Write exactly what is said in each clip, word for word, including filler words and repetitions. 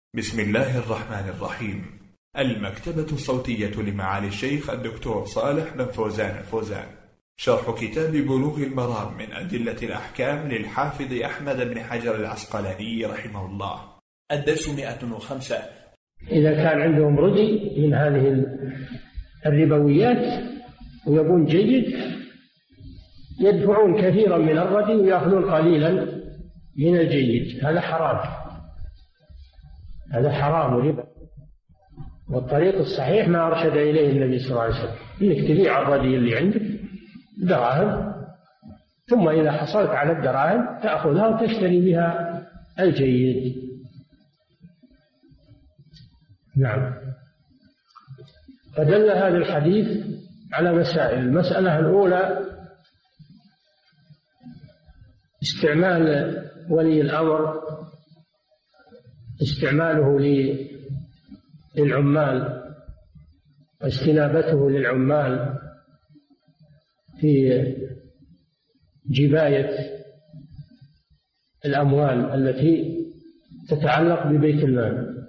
بسم الله الرحمن الرحيم. المكتبة الصوتية لمعالي الشيخ الدكتور صالح بن فوزان الفوزان، شرح كتاب بلوغ المرام من أدلة الأحكام للحافظ أحمد بن حجر العسقلاني رحمه الله. الدرس مئة وخمسة. إذا كان عندهم ردي من هذه الربويات ويبون جيد، يدفعون كثيرا من الردي ويأخذون قليلا من الجيد. هذا حرام، هذا حرام وربا. والطريق الصحيح ما أرشد إليه النبي صلى الله عليه وسلم، إنك تبيع الردي اللي عندك دراهم، ثم إذا حصلت على الدراهم تأخذها وتشتري بها الجيد. نعم. فدل هذا الحديث على مسائل. المسألة الأولى استعمال ولي الأمر، استعماله للعمال واستنابته للعمال في جباية الأموال التي تتعلق ببيت المال،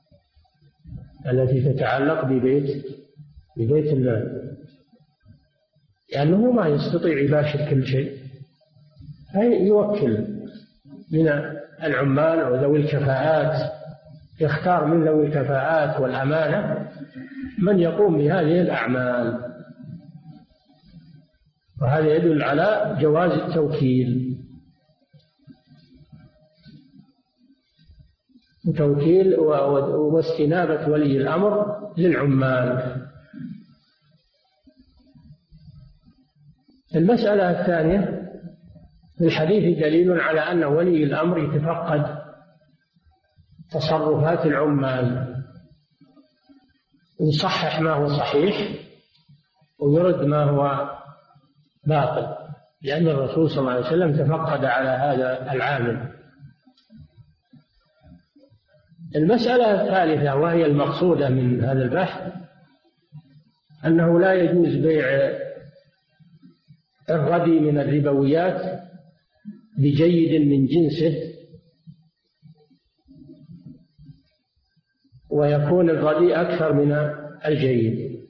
التي تتعلق ببيت ببيت المال، لأنه ما يستطيع يباشر كل شيء، يوكل من العمال وذوي الكفاءات، يختار من ذوي الكفاءات والأمانة من يقوم بهذه الأعمال. وهذا يدل على جواز التوكيل، توكيل واستنابة ولي الأمر للعمال. المسألة الثانية، في الحديث دليل على أن ولي الأمر يتفقد تصرفات العمال، يصحح ما هو صحيح ويرد ما هو باطل، لأن الرسول صلى الله عليه وسلم تفقد على هذا العامل. المسألة الثالثة وهي المقصودة من هذا البحث، أنه لا يجوز بيع الردي من الربويات بجيد من جنسه، ويكون الردي أكثر من الجيد،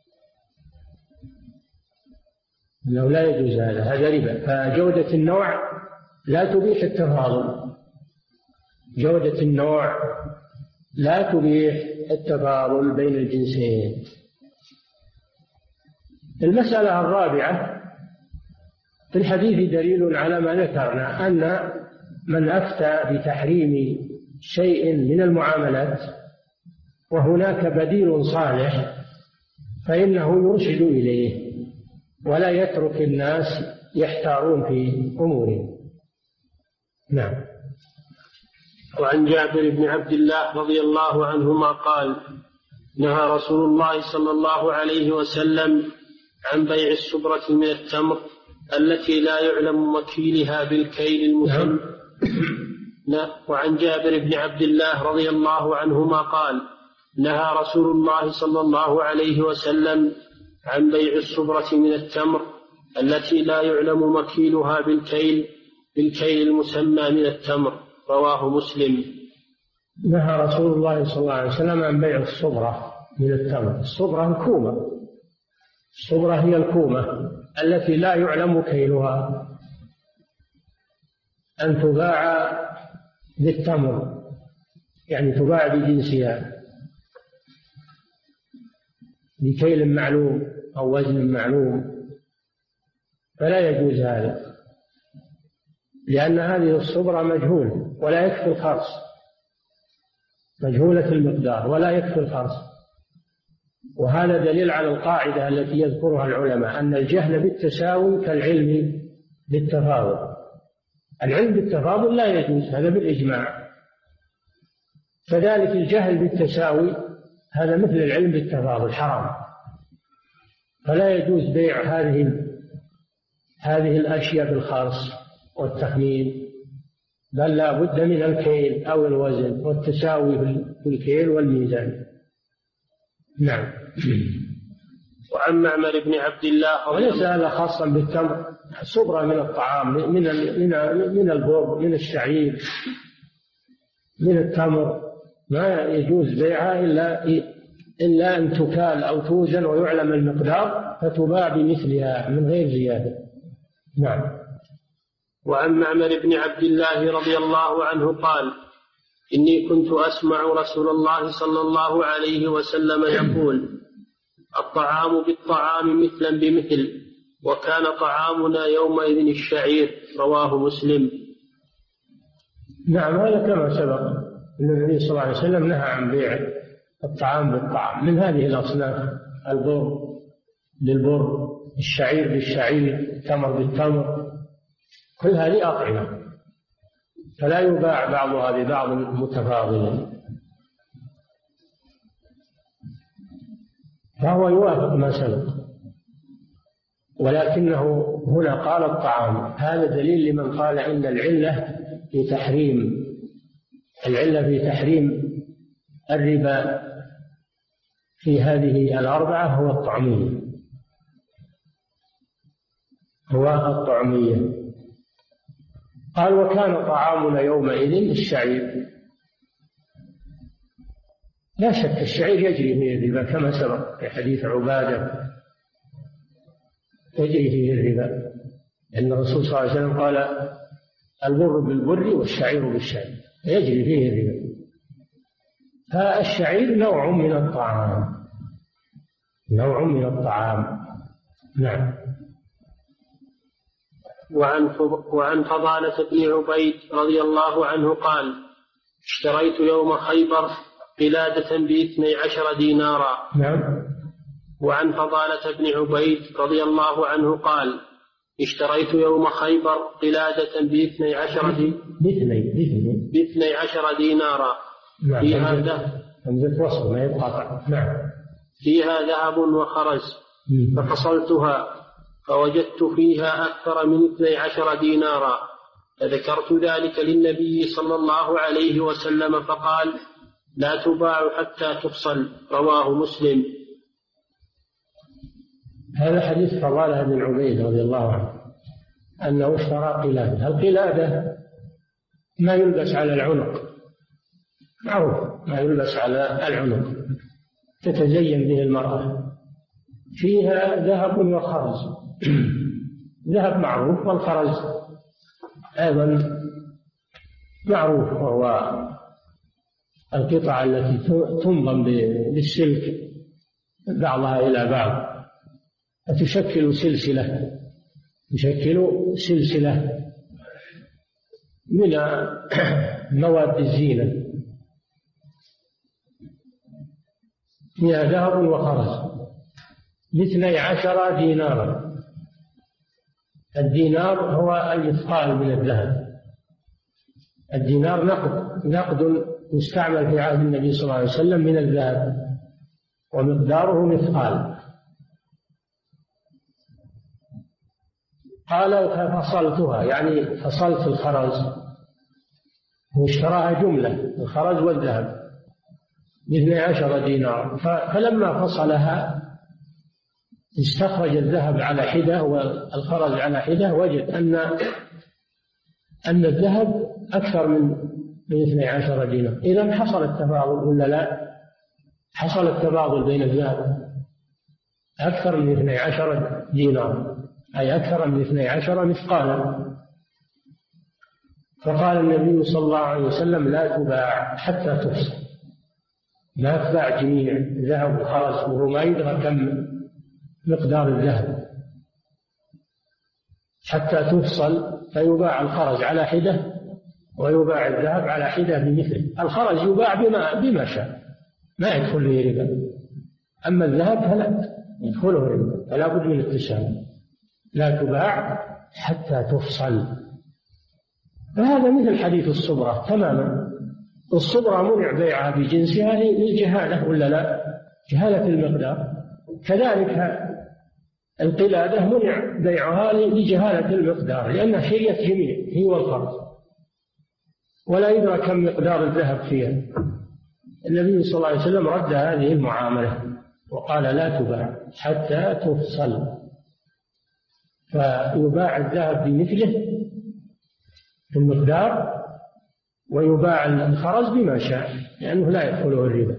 إنه لا يجوز هذا، هذا ربا. فجودة النوع لا تبيح التفاضل، جودة النوع لا تبيح التفاضل بين الجنسين. المسألة الرابعة، في الحديث دليل على ما ذكرنا، أن من أفتى بتحريم شيء من المعاملات وهناك بديل صالح فإنه يرشد إليه ولا يترك الناس يحتارون في أمورهم. نعم. وعن جابر بن عبد الله رضي الله عنهما قال: نهى رسول الله صلى الله عليه وسلم عن بيع السبرة من التمر التي لا يعلم مكيلها بالكيل المسمى. وعن جابر بن عبد الله رضي الله عنهما قال: نهى رسول الله صلى الله عليه وسلم عن بيع السبرة من التمر التي لا يعلم مكيلها بالكيل بالكيل المسمى من التمر. رواه مسلم. نهى رسول الله صلى الله عليه وسلم عن بيع الصبرة من التمر. الصبرة الكومة، الصبرة هي الكومة التي لا يعلم كيلها، أن تباع بالتمر، يعني تباع بجنسها بكيل معلوم أو وزن معلوم، فلا يجوز هذا، لأن هذه الصبرة مجهول ولا يكفي الخرص، مجهولة المقدار ولا يكفي الخرص. وهذا دليل على القاعدة التي يذكرها العلماء، أن الجهل بالتساوي كالعلم بالتفاضل. العلم بالتفاضل لا يجوز، هذا بالإجماع. كذلك الجهل بالتساوي هذا مثل العلم بالتفاضل، حرام. فلا يجوز بيع هذه هذه الأشياء بالخرص والتخمين، بل لا بد من الكيل أو الوزن والتساوي في الكيل والميزان. نعم. وعن معمر بن عبد الله، وليس هذا خاصا بالتمر، صبرة من الطعام، من من من البر، من الشعير، من التمر، ما يجوز بيعها إلا إلا أن تكال أو توزن ويعلم المقدار فتباع بمثلها من غير زيادة. نعم. وعن معمر بن عبد الله رضي الله عنه قال: إني كنت أسمع رسول الله صلى الله عليه وسلم يقول: الطعام بالطعام مثلا بمثل، وكان طعامنا يومئذ الشعير. رواه مسلم. نعم، هذا كما سبق أن النبي صلى الله عليه وسلم نهى عن بيع الطعام بالطعام من هذه الأصناف: البر بالبر، الشعير بالشعير، التمر بالتمر، كل هذه أطعمة، فلا يباع بعضها ببعض متفاضلا، فهو يوافق ما سبق، ولكنه هنا قال الطعام. هذا دليل لمن قال إن العلة في تحريم العلة في تحريم الربا في هذه الأربعة هو الطعمية هو الطعمية. قال: وكان طعامنا يومئذ الشعير. لا شك الشعير يجري فيه الربا كما سبق في حديث عبادة، يجري فيه الربا، لأن الرسول صلى الله عليه وسلم قال: البر بالبر والشعير بالشعير، يجري فيه الربا. فالشعير نوع من الطعام نوع من الطعام. نعم. وعن وعن فضالة بن عبيد رضي الله عنه قال: اشتريت يوم خيبر قلادة باثني عشر دينارا. نعم. وعن فضالة بن عبيد رضي الله عنه قال: اشتريت يوم خيبر قلادة باثني عشر باثني عشر دينارا. نعم. فيها ذهب همزة وصل ما يتقاطع. نعم. فيها ذهب وخرز، ففصلتها فوجدت فيها أكثر من اثني عشر دينارا، فذكرت ذلك للنبي صلى الله عليه وسلم فقال: لا تباع حتى تفصل. رواه مسلم. هذا حديث فضالة بن عبيد رضي الله عنه أنه اشترى قلادة. القلادة ما يلبس على العنق، معروف ما يلبس على العنق، تتزين به المرأة، فيها ذهب وخرز. ذهب معروف، والخرز أيضا معروف، وهو القطع التي تنضم بالسلك بعضها إلى بعض فتشكل سلسلة تشكل سلسلة من مواد الزينة، فيها ذهب وخرز باثني عشر دينارا. الدينار هو المثقال من الذهب. الدينار نقد نقد يستعمل في عهد النبي صلى الله عليه وسلم من الذهب، ومقداره مثقال. قال: ففصلتها، يعني فصلت الخرز، واشتراها جملة، الخرز والذهب باثني عشر دينار. فلما فصلها استخرج الذهب على حدة والخرز على حدة، وجد أن أن الذهب أكثر من من اثني عشر دينار. إذا حصل التفاضل ولا لا؟ حصل التفاضل بين الذهب، أكثر من اثني عشر دينار، أي أكثر من اثني عشر مثقالا. فقال النبي صلى الله عليه وسلم: لا تباع حتى تفصل، لا تباع جميع ذهب وخرز وهو ما يدرى كم مقدار الذهب، حتى تفصل، فيباع الخرز على حدة ويباع الذهب على حدة بمثله. الخرز يباع بما بما شاء، ما يدخل فيه ربا، أما الذهب فلا يدخله ربا، فلا بد من التساوي. لا تباع حتى تفصل. فهذا مثل حديث الصبرة تماما. الصبرة منع بيعها بجنسها للجهالة ولا لا؟ جهالة المقدار. كذلك القلادة منع بيعها لجهالة المقدار، لأنها شيء جميع هي والخرز، ولا يدرى كم مقدار الذهب فيها. النبي صلى الله عليه وسلم رد هذه المعاملة وقال: لا تباع حتى تفصل. فيباع الذهب بمثله في المقدار، ويباع الخرز بما شاء لأنه لا يدخله الربا.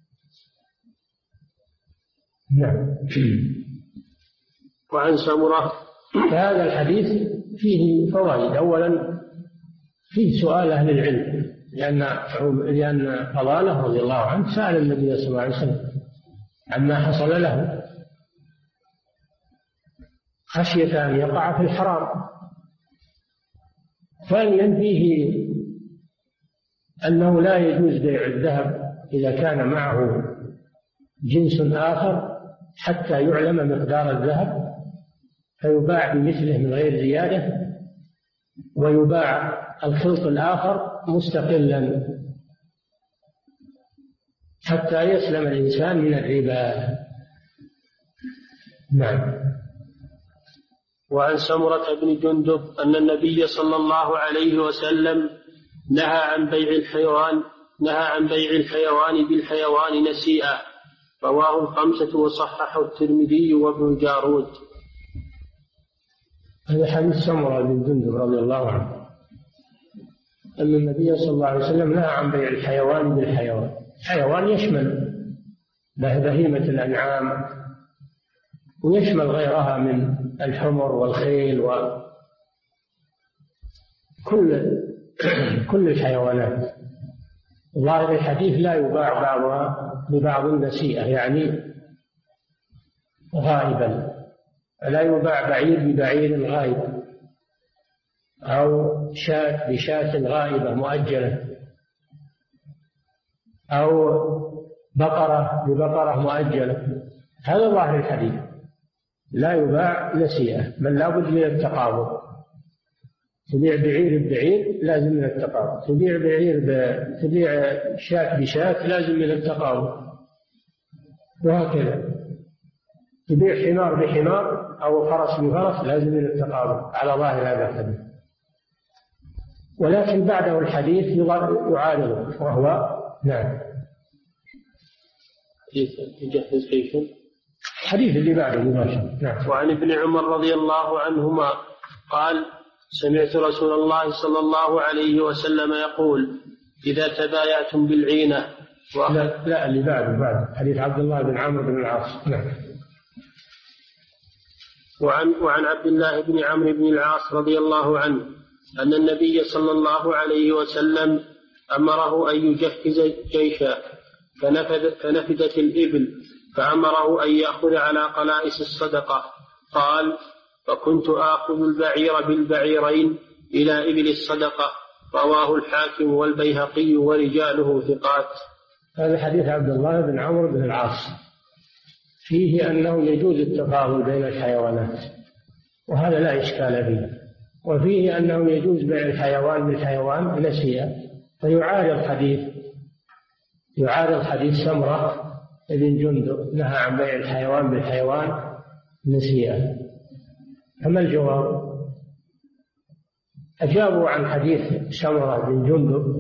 نعم. وعن سمرة. فهذا الحديث فيه فوائد. أولا فيه سؤال أهل العلم، لأن لأن فضالة رضي الله عنه سأل النبي صلى الله عليه وسلم عما حصل له خشية أن يقع في الحرام. ثانيا فيه أنه لا يجوز بيع الذهب إذا كان معه جنس آخر حتى يعلم مقدار الذهب فيباع بمثله من غير زيادة، ويباع الخلط الآخر مستقلا حتى يسلم الإنسان من الربا. نعم. وعن سمرة بن جندب أن النبي صلى الله عليه وسلم نهى عن بيع الحيوان نهى عن بيع الحيوان بالحيوان نسيئا، رواه الخمسة وصححه الترمذي وابن جارود. هذا حديث سمرة بن جندب رضي الله عنه أن النبي صلى الله عليه وسلم نهى عن بيع الحيوان بالحيوان. الحيوان يشمل بهيمة الأنعام ويشمل غيرها من الحمر والخيل وكل كل الحيوانات. ظاهر الحديث لا يباع بعضها ببعض النسيئة، يعني غائبا، لا يباع بعير ببعير غائب أو شاة بشاة غائبة مؤجلة أو بقرة ببقرة مؤجلة. هذا ظاهر الحديث، لا يباع نسيئة، بل لا بد من التقابض. تبيع بعير ببعير لازم من التقابض، تبيع بعير ب... تبيع شاة بشاة لازم من التقابض، وهكذا. تبيع حمار بحمار أو فرس بفرس لازم من التقابض على ظاهر هذا الحديث. ولكن بعده الحديث يعارضه وهو نعم يجهز كيف الحديث اللي بعده مباشرة. نعم. وعن ابن عمر رضي الله عنهما قال سمعت رسول الله صلى الله عليه وسلم يقول إذا تبايعتم بالعينة و... لا, لا اللي بعده بعد حديث عبد الله بن عمرو بن العاص. نعم. وعن, وعن عبد الله بن عمرو بن العاص رضي الله عنه أن النبي صلى الله عليه وسلم أمره أن يجهز جيشا فنفذ فنفذت الإبل، فأمره أن يأخذ على قلائس الصدقة. قال فكنت آخذ البعير بالبعيرين إلى إبل الصدقة. رواه الحاكم والبيهقي ورجاله ثقات. هذا حديث عبد الله بن عمرو بن العاص فيه أنه يجوز التفاضل بين الحيوانات، وهذا لا إشكال فيه. وفيه أنه يجوز بيع الحيوان بالحيوان نسيئا، فيعارض حديث يعارض حديث سمرة بن جندب نهى عن بيع الحيوان بالحيوان نسيئا. فما الجواب؟ أجابوا عن حديث سمرة بن جندب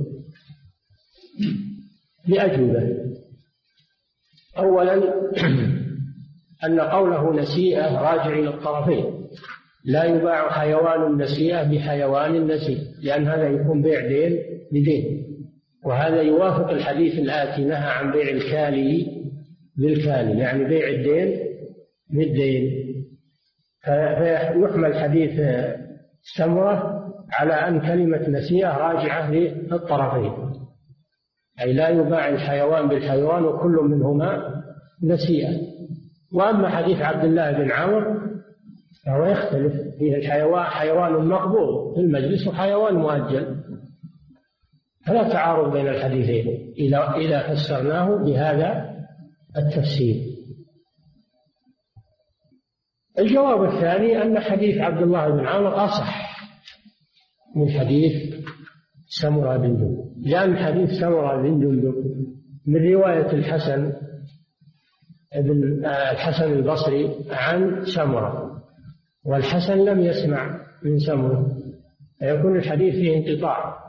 بأجوبة. أولا أن قوله نسيئة راجع إلى الطرفين، لا يباع حيوان نسيئة بحيوان نسيئة، لأن هذا يكون بيع دين بدين، وهذا يوافق الحديث الآتي نهى عن بيع الكالي بالكالي، يعني بيع الدين بالدين. فيحمل حديث سمرة على أن كلمة نسيئة راجعة للطرفين، أي لا يباع الحيوان بالحيوان وكل منهما نسيئة. وأما حديث عبد الله بن عمرو فهو يختلف، فيه الحيوان حيوان مقبوض في المجلس وحيوان مؤجل، فلا تعارض بين الحديثين إذا إذا فسرناه بهذا التفسير. الجواب الثاني أن حديث عبد الله بن عمرو أصح من حديث سمرة بن جندب، لأن حديث سمرة بن جندب من رواية الحسن ابن الحسن البصري عن سمرة، والحسن لم يسمع من سمرة، فيكون الحديث فيه انقطاع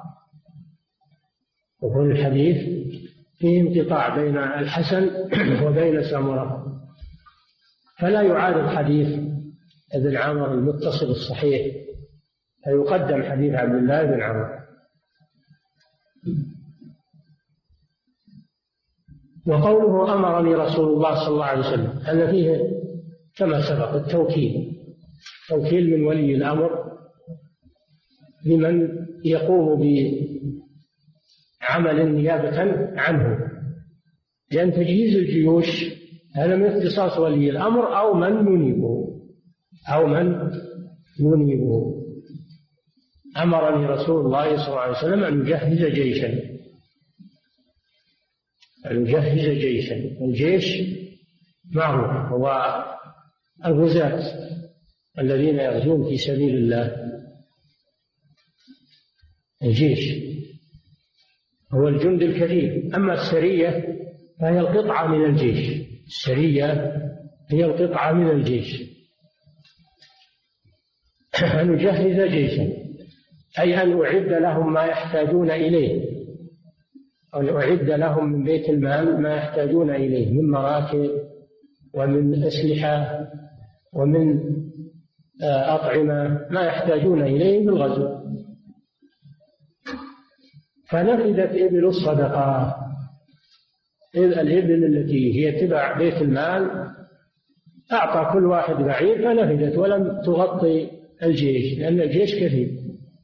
يكون الحديث فيه انقطاع بين الحسن وبين سمرة، فلا يعارض حديث ابن عمرو المتصل الصحيح، فيقدم حديث عبد الله بن عمرو. وقوله أمرني رسول الله صلى الله عليه وسلم هذا فيه كما سبق التوكيل، توكيل من ولي الأمر لمن يقوم بعمل نيابة عنه، لأن تجهيز الجيوش هذا من اختصاص ولي الأمر أو من ينيبه أو من ينيبه. أمرني رسول الله صلى الله عليه وسلم أن يجهز جيشا، أن يجهز جيشا. الجيش معروف هو الغزاة الذين يغزون في سبيل الله. الجيش هو الجند الكثير، أما السرية فهي القطعة من الجيش. السرية هي القطعة من الجيش. أن يجهز جيشا أي أن أعد لهم ما يحتاجون إليه، أو أعد لهم من بيت المال ما يحتاجون إليه من مراكب ومن أسلحة ومن أطعمة، ما يحتاجون إليه بالغزو. فنفذت إبل الصدقة، الإبل التي هي تبع بيت المال أعطى كل واحد بعير فنفذت ولم تغطي الجيش لأن الجيش كثير.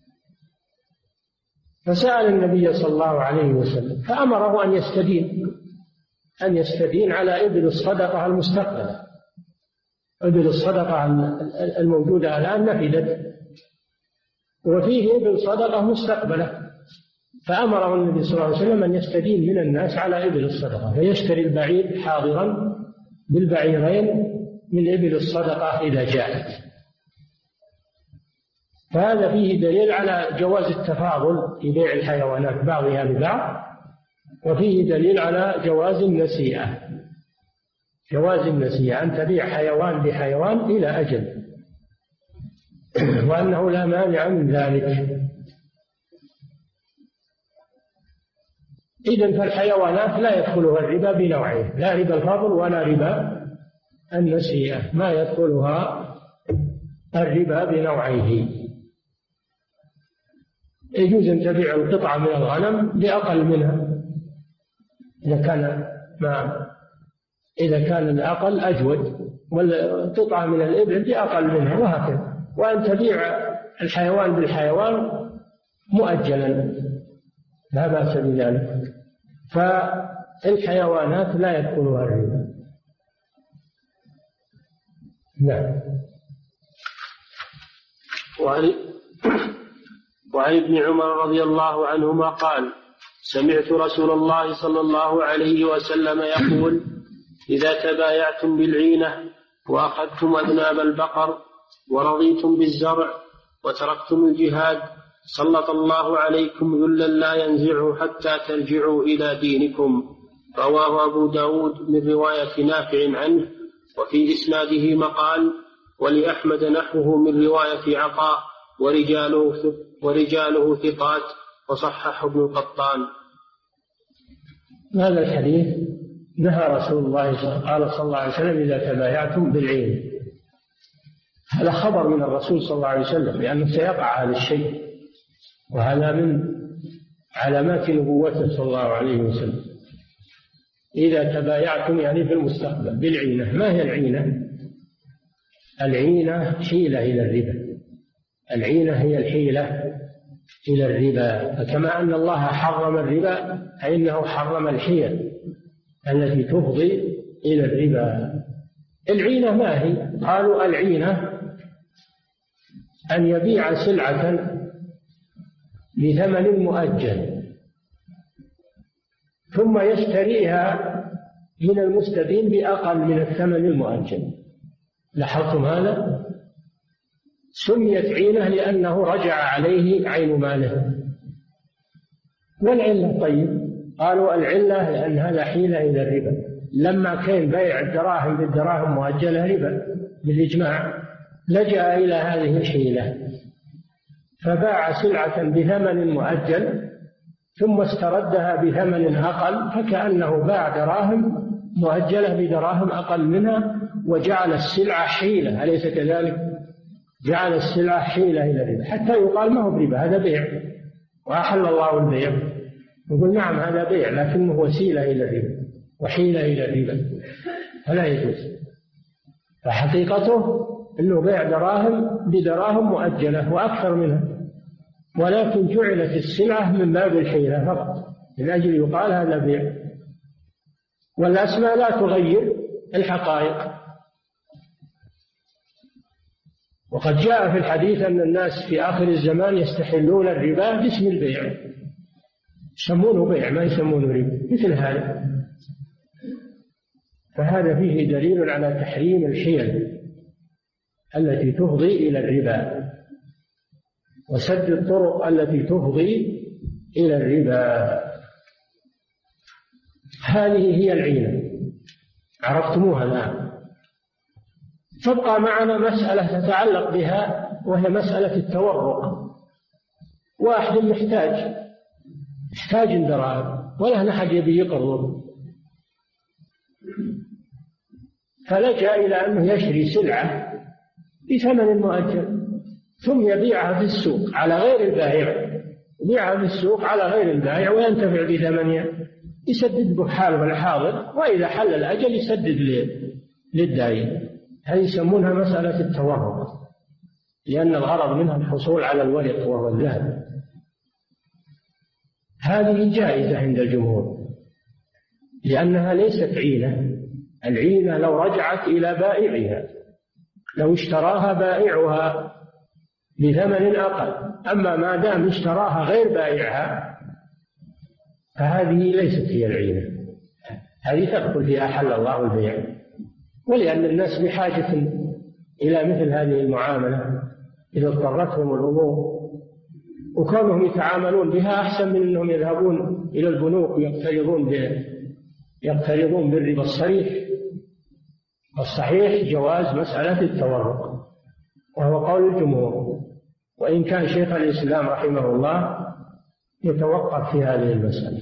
فسأل النبي صلى الله عليه وسلم فأمره أن يستدين أن يستدين على إبل الصدقة المستقبلة. إبل الصدقة الموجودة الآن نفذت، وفيه إبل صدقة مستقبلة، فأمره النبي صلى الله عليه وسلم أن يستدين من الناس على إبل الصدقة، فيشتري البعير حاضرا بالبعيرين من إبل الصدقة إذا جاءت. فهذا فيه دليل على جواز التفاضل في بيع الحيوانات بعضها ببعض، وفيه دليل على جواز النسيئة، جواز النسيئة أن تبيع حيوان بحيوان إلى أجل، وأنه لا مانع من ذلك. إذن فالحيوانات لا يدخلها الربا بنوعين، لا ربا الفضل ولا ربا النسيئة، ما يدخلها الربا بنوعيه. يجوز أن تبيع القطعة من الغنم بأقل منها إذا كان ما إذا كان الأقل أجود، والقطعة من الإبل بأقل منها، وهكذا. وأن تبيع الحيوان بالحيوان مؤجلا لا بأس بذلك. فالحيوانات لا يدخلها الربا. نعم. وعن وعن ابن عمر رضي الله عنهما قال: سمعت رسول الله صلى الله عليه وسلم يقول: إذا تبايعتم بالعينة وأخذتم أذناب البقر ورضيتم بالزرع وتركتم الجهاد سلط الله عليكم ذلا لا ينزعه حتى ترجعوا إلى دينكم. رواه أبو داود من رواية نافع عنه، وفي إسناده مقال، ولأحمد نحوه من رواية عطاء ورجاله ورجاله ثقات، وصححه ابن القطان. هذا الحديث نهى رسول الله قال صلى الله عليه وسلم: إذا تبايعتم بالعين. هذا خبر من الرسول صلى الله عليه وسلم لأنه سيقع هذا الشيء، وهذا من علامات نبوته صلى الله عليه وسلم. إذا تبايعتم يعني في المستقبل بالعينة. ما هي العينة؟ العينة حيلة إلى الربا. العينة هي الحيلة إلى الربا. فكما أن الله حرم الربا فإنه حرم الحيل التي تفضي إلى الربا. العينة ما هي؟ قالوا العينة أن يبيع سلعة بثمن مؤجل ثم يشتريها من المستدين بأقل من الثمن المؤجل. لاحظتم هذا؟ سميت عينة لأنه رجع عليه عين ماله. والعلة طيب، قالوا العلة لأن هذا حيلة إلى الربا. لما كان بيع الدراهم بالدراهم مؤجلة ربا بالإجماع، لجأ إلى هذه الحيلة فباع سلعة بثمن مؤجل ثم استردها بثمن أقل، فكأنه باع دراهم مؤجلة بدراهم أقل منها وجعل السلعة حيلة، أليس كذلك؟ جعل السلعة حيلة إلى الربا حتى يقال ما هو بربا، هذا بيع وأحل الله البيع. نقول نعم هذا بيع لكنه وسيلة إلى الربا وحيلة إلى الربا فلا يجوز. فحقيقته أنه بيع دراهم بدراهم مؤجلة وأكثر منها، ولكن جعلت السلعة من باب الحيلة فقط من أجل يقال هذا بيع. والأسماء لا تغير الحقائق. وقد جاء في الحديث أن الناس في آخر الزمان يستحلون الربا باسم البيع، يسمونه بيع ما يسمونه ربا مثل هذا. فهذا فيه دليل على تحريم الحيل التي تفضي إلى الربا وسد الطرق التي تفضي إلى الربا. هذه هي العينة، عرفتموها الآن. تبقى معنا مسألة تتعلق بها وهي مسألة التورق. واحد محتاج محتاج دراهم ولا أحد يبي يقرض، فلجأ إلى أنه يشري سلعة بثمن مؤجل ثم يبيعها في السوق على غير البائع، يبيعها في السوق على غير البائع وينتفع بثمنها، يسدد بحال والحاضر، وإذا حل الأجل يسدد للدائن. هذه يسمونها مسألة التورق، لأن الغرض منها الحصول على الورق وهو الذهب. هذه جائزة عند الجمهور لأنها ليست عينة. العينة لو رجعت إلى بائعها، لو اشتراها بائعها بثمن أقل، أما ما دام اشتراها غير بائعها فهذه ليست هي العينة، هذه تدخل فيها حل الله البيع. ولأن الناس بحاجة إلى مثل هذه المعاملة إذا اضطرتهم الأمور، وكونهم يتعاملون بها أحسن من أنهم يذهبون إلى البنوك ويقترضون يقترضون بالربا الصريح. الصحيح جواز مسألة التورق وهو قول الجمهور، وإن كان شيخ الإسلام رحمه الله يتوقف في هذه المسألة،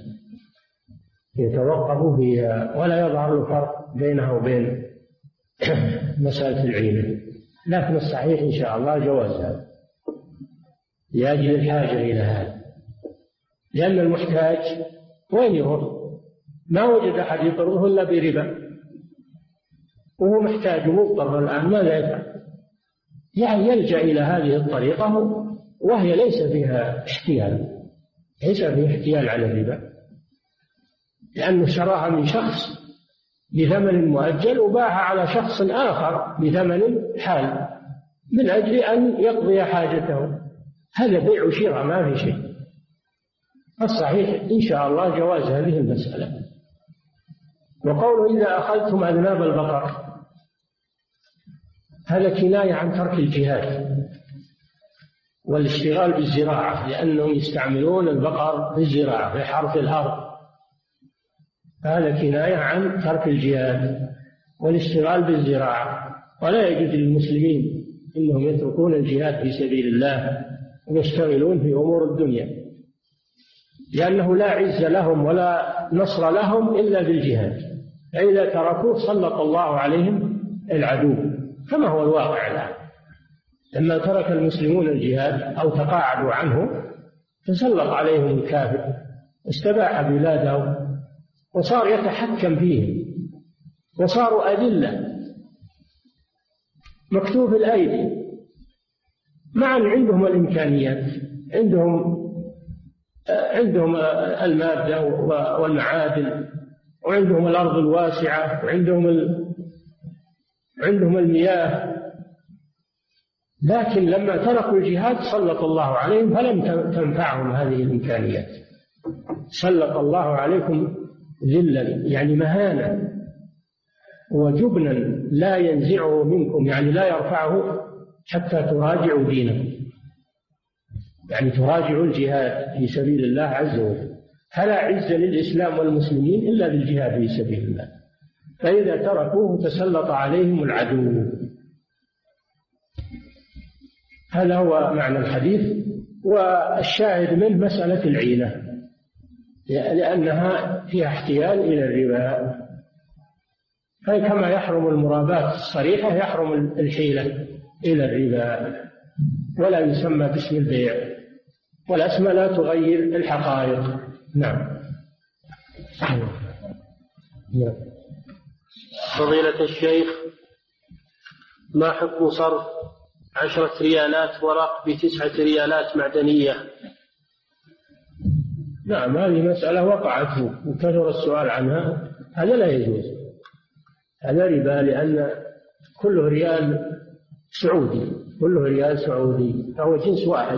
يتوقف فيها ولا يظهر له فرق بينها وبين مسألة العينة. لكن الصحيح إن شاء الله جوازها لأجل الحاجة إلى هذا، لأن المحتاج وين يروح؟ ما وجد أحد يقرضه إلا بربا، وهو محتاج مضطر الآن ماذا يفعل؟ يعني يلجأ إلى هذه الطريقة وهي ليس فيها احتيال، ليس فيها احتيال على الربا، لأنه شراها من شخص بثمن مؤجل وباعها على شخص آخر بثمن حال من أجل أن يقضي حاجته. هذا بيع وشراء ما في شيء. الصحيح إن شاء الله جواز هذه المسألة. وقوله إذا أخذتم أذناب البقر هذا كناية عن ترك الجهاد والاشتغال بالزراعة، لأنهم يستعملون البقر في الزراعة في حرث الأرض، هذا كناية عن ترك الجهاد والاشتغال بالزراعة. ولا يجوز للمسلمين إنهم يتركون الجهاد في سبيل الله ويشتغلون في أمور الدنيا، لأنه لا عز لهم ولا نصر لهم إلا بالجهاد، فإذا تركوه سلط الله عليهم العدو كما هو الواقع الآن. لما ترك المسلمون الجهاد أو تقاعدوا عنه تسلط عليهم الكافر واستباح بلاده وصار يتحكم فيهم وصاروا أذلة مكتوف الأيدي، مع أن عندهم الإمكانيات، عندهم عندهم المادة والمعادن، وعندهم الأرض الواسعة، وعندهم عندهم المياه، لكن لما تركوا الجهاد سلط الله عليهم فلم تنفعهم هذه الإمكانيات. سلط الله عليكم ذلا يعني مهانا وجبنا لا ينزعه منكم، يعني لا يرفعه حتى تراجعوا دينكم، يعني تراجعوا الجهاد في سبيل الله عز وجل. فلا عز للإسلام والمسلمين إلا بالجهاد في سبيل الله، فإذا تركوه تسلط عليهم العدو. هذا هو معنى الحديث. والشاهد منه مسألة العينة، لأنها فيها احتيال إلى الربا، فكما يحرم المرابات الصريحة يحرم الحيلة إلى الربا، ولا يسمى باسم البيع، والأسماء لا تغير الحقائق. نعم. نعم. فضيلة الشيخ، ما حكم صرف عشرة ريالات ورق بتسعة ريالات معدنية؟ نعم، هذه مسألة وقعت وكثر السؤال عنها. هذا لا يجوز، هذا ربا، لأن كله ريال سعودي، كله ريال سعودي، فهو جنس واحد.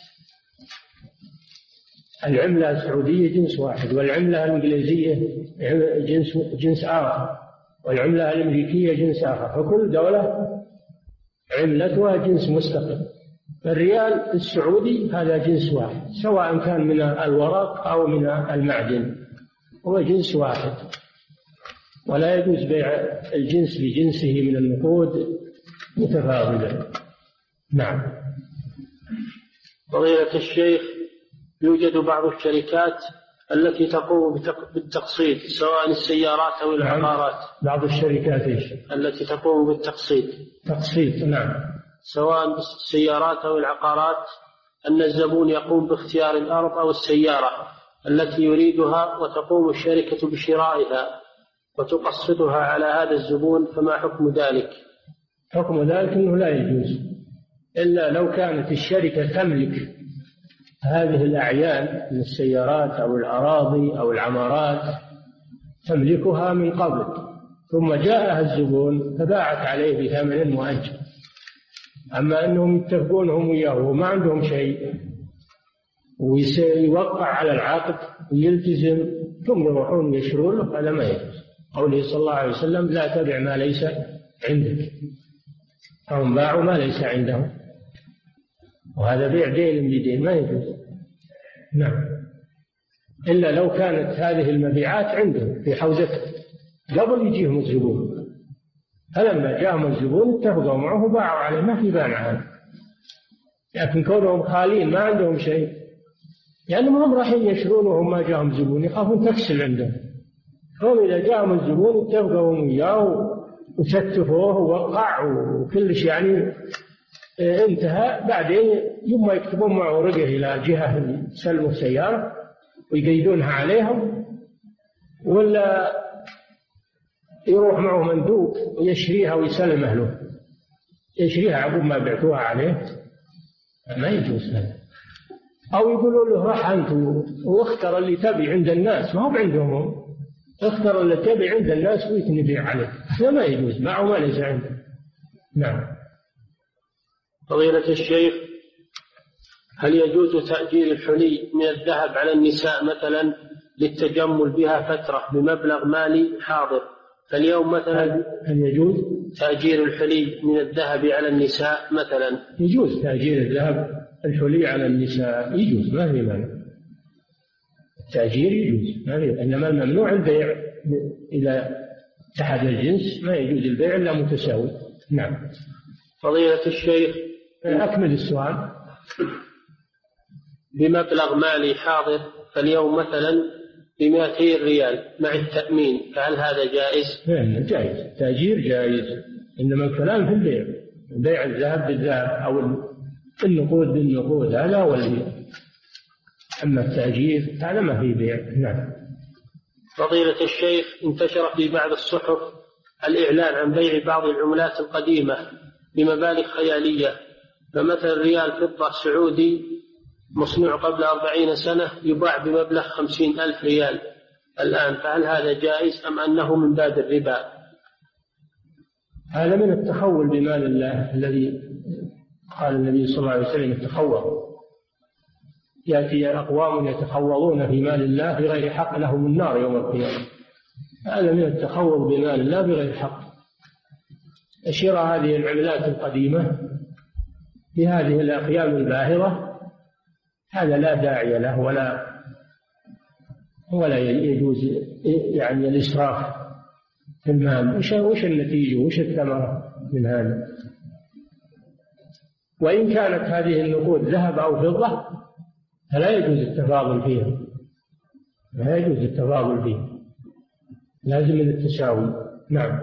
العملة السعودية جنس واحد، والعملة الإنجليزية جنس جنس آخر، والعملة الأمريكية جنس آخر، فكل دولة عملتها جنس مستقل. الريال السعودي هذا جنس واحد، سواء كان من الورق أو من المعدن، هو جنس واحد، ولا يجوز بيع الجنس بجنسه من النقود متفاضلا. نعم. فضيلة الشيخ، يوجد بعض الشركات التي تقوم بالتقسيط، سواء السيارات أو العقارات. بعض الشركات إيش؟ التي تقوم بالتقسيط. تقسيط، نعم. سواء بالسيارات أو العقارات، أن الزبون يقوم باختيار الأرض أو السيارة التي يريدها، وتقوم الشركة بشرائها وتقسطها على هذا الزبون، فما حكم ذلك؟ حكم ذلك أنه لا يجوز، إلا لو كانت الشركة تملك هذه الأعيان من السيارات أو الأراضي أو العمارات، تملكها من قبل، ثم جاءها الزبون فباعت عليه بثمن مؤجل. أما أنهم يتفقون هم وياه وما عندهم شيء، ويوقع على العقد ويلتزم، ثم يروحون يشرون له، هذا ما يجوز. قوله صلى الله عليه وسلم: لا تبع ما ليس عندك. هم باعوا ما ليس عندهم، وهذا بيع دين بدين، ما يجوز. نعم. إلا لو كانت هذه المبيعات عندهم في حوزته قبل يجيهم الزبون، فلما جاءهم الزبون اتفقوا معه وباعوا عليه، ما في بانع هذا. لكن كونهم خالين ما عندهم شيء، لأنهم يعني هم رايحين يشرون وهم ما جاءهم زبون، يخافون تكسل عندهم. هم إذا جاءهم الزبون اتفقوا وياه وستفوه ووقع وكل شيء، يعني انتهى. بعدين يوم ما يكتبون معه ورقة إلى جهة يسلموا سيارة ويقيدونها عليهم، ولا يروح معه مندوب ويشريها ويسلم أهله، يشريها عقب ما بعتوها عليه، ما يجوز هذا. أو يقولوا له: راح أنت واختر اللي تبي عند الناس، ما هو عندهم، اختر اللي تبي عند الناس ويتنبيع عليه، هذا ما يجوز، معه ما ليس عنده. نعم. فضيلة الشيخ، هل يجوز تأجير الحلي من الذهب على النساء مثلا للتجمل بها فترة بمبلغ مالي حاضر؟ فاليوم مثلا هل يجوز تأجير الحلي من الذهب على النساء مثلا؟ يجوز تأجير الذهب الحلي على النساء، يجوز، ما في مانع، التأجير يجوز، ما في. إنما الممنوع البيع إذا اتحد الجنس، ما يجوز البيع إلا متساوي. نعم. فضيلة الشيخ، أكمل السؤال. بمبلغ مالي حاضر، فاليوم مثلا بمئتين ريال مع التأمين، فهل هذا جائز؟ نعم جائز، تأجير جائز، إنما الكلام في البيع، بيع الذهب بالذهب أو النقود بالنقود، هذا هو البيع. أما التأجير هذا ما فيه بيع. نعم. فضيلة الشيخ، انتشر في بعض الصحف الإعلان عن بيع بعض العملات القديمة بمبالغ خيالية، فمثل ريال فضة سعودي مصنوع قبل أربعين سنة يباع بمبلغ خمسين ألف ريال الآن، فهل هذا جائز أم أنه من باب الربا؟ هذا من التخول بمال الله الذي قال النبي صلى الله عليه وسلم: التخول. يأتي أقوام يتخوضون في مال الله بغير حق، لهم النار يوم القيامة. هذا من التخوض بمال الله بغير حق. شراء هذه العملات القديمة بهذه الأقيام الباهظة هذا لا داعي له، ولا ولا يجوز يعني الإسراف في المال. وش وش النتيجة وش الثمرة من هذا؟ وإن كانت هذه النقود ذهب أو فضة فلا يجوز التفاضل فيها، لا يجوز التفاضل فيها، لازم التساوي. نعم.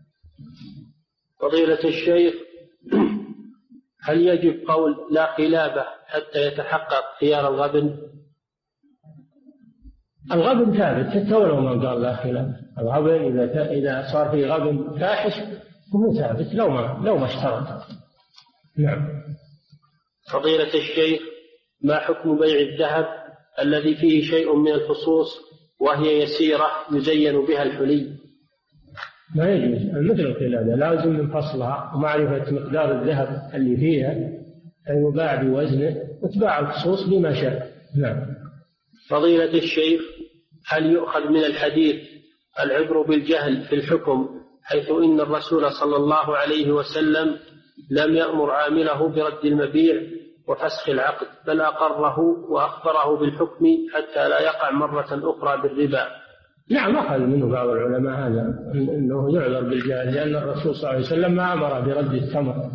فضيلة الشيخ، هل يجب قول لا خلابة حتى يتحقق خيار الغبن؟ الغبن ثابت حتى ولو ما قال لا خلاف. الغبن إذا إذا صار في غبن فاحش هو ثابت لو ما لو ما اشترط. نعم. فضيلة الشيخ، ما حكم بيع الذهب الذي فيه شيء من الفصوص وهي يسيرة يزين بها الحلي؟ ما يجوز، مثل القلادة لازم من فصلها ومعرفة مقدار الذهب اللي فيها فيباع بوزنه وتباع الفصوص بما شاء. نعم. فضيلة الشيخ، هل يؤخذ من الحديث العبر بالجهل في الحكم، حيث إن الرسول صلى الله عليه وسلم لم يأمر عامله برد المبيع وفسخ العقد، بل أقره وأخبره بالحكم حتى لا يقع مرة أخرى بالربا؟ نعم، أخذ منه بعض العلماء هذا أنه يعذر بالجهل، لأن الرسول صلى الله عليه وسلم ما أمر برد الثمر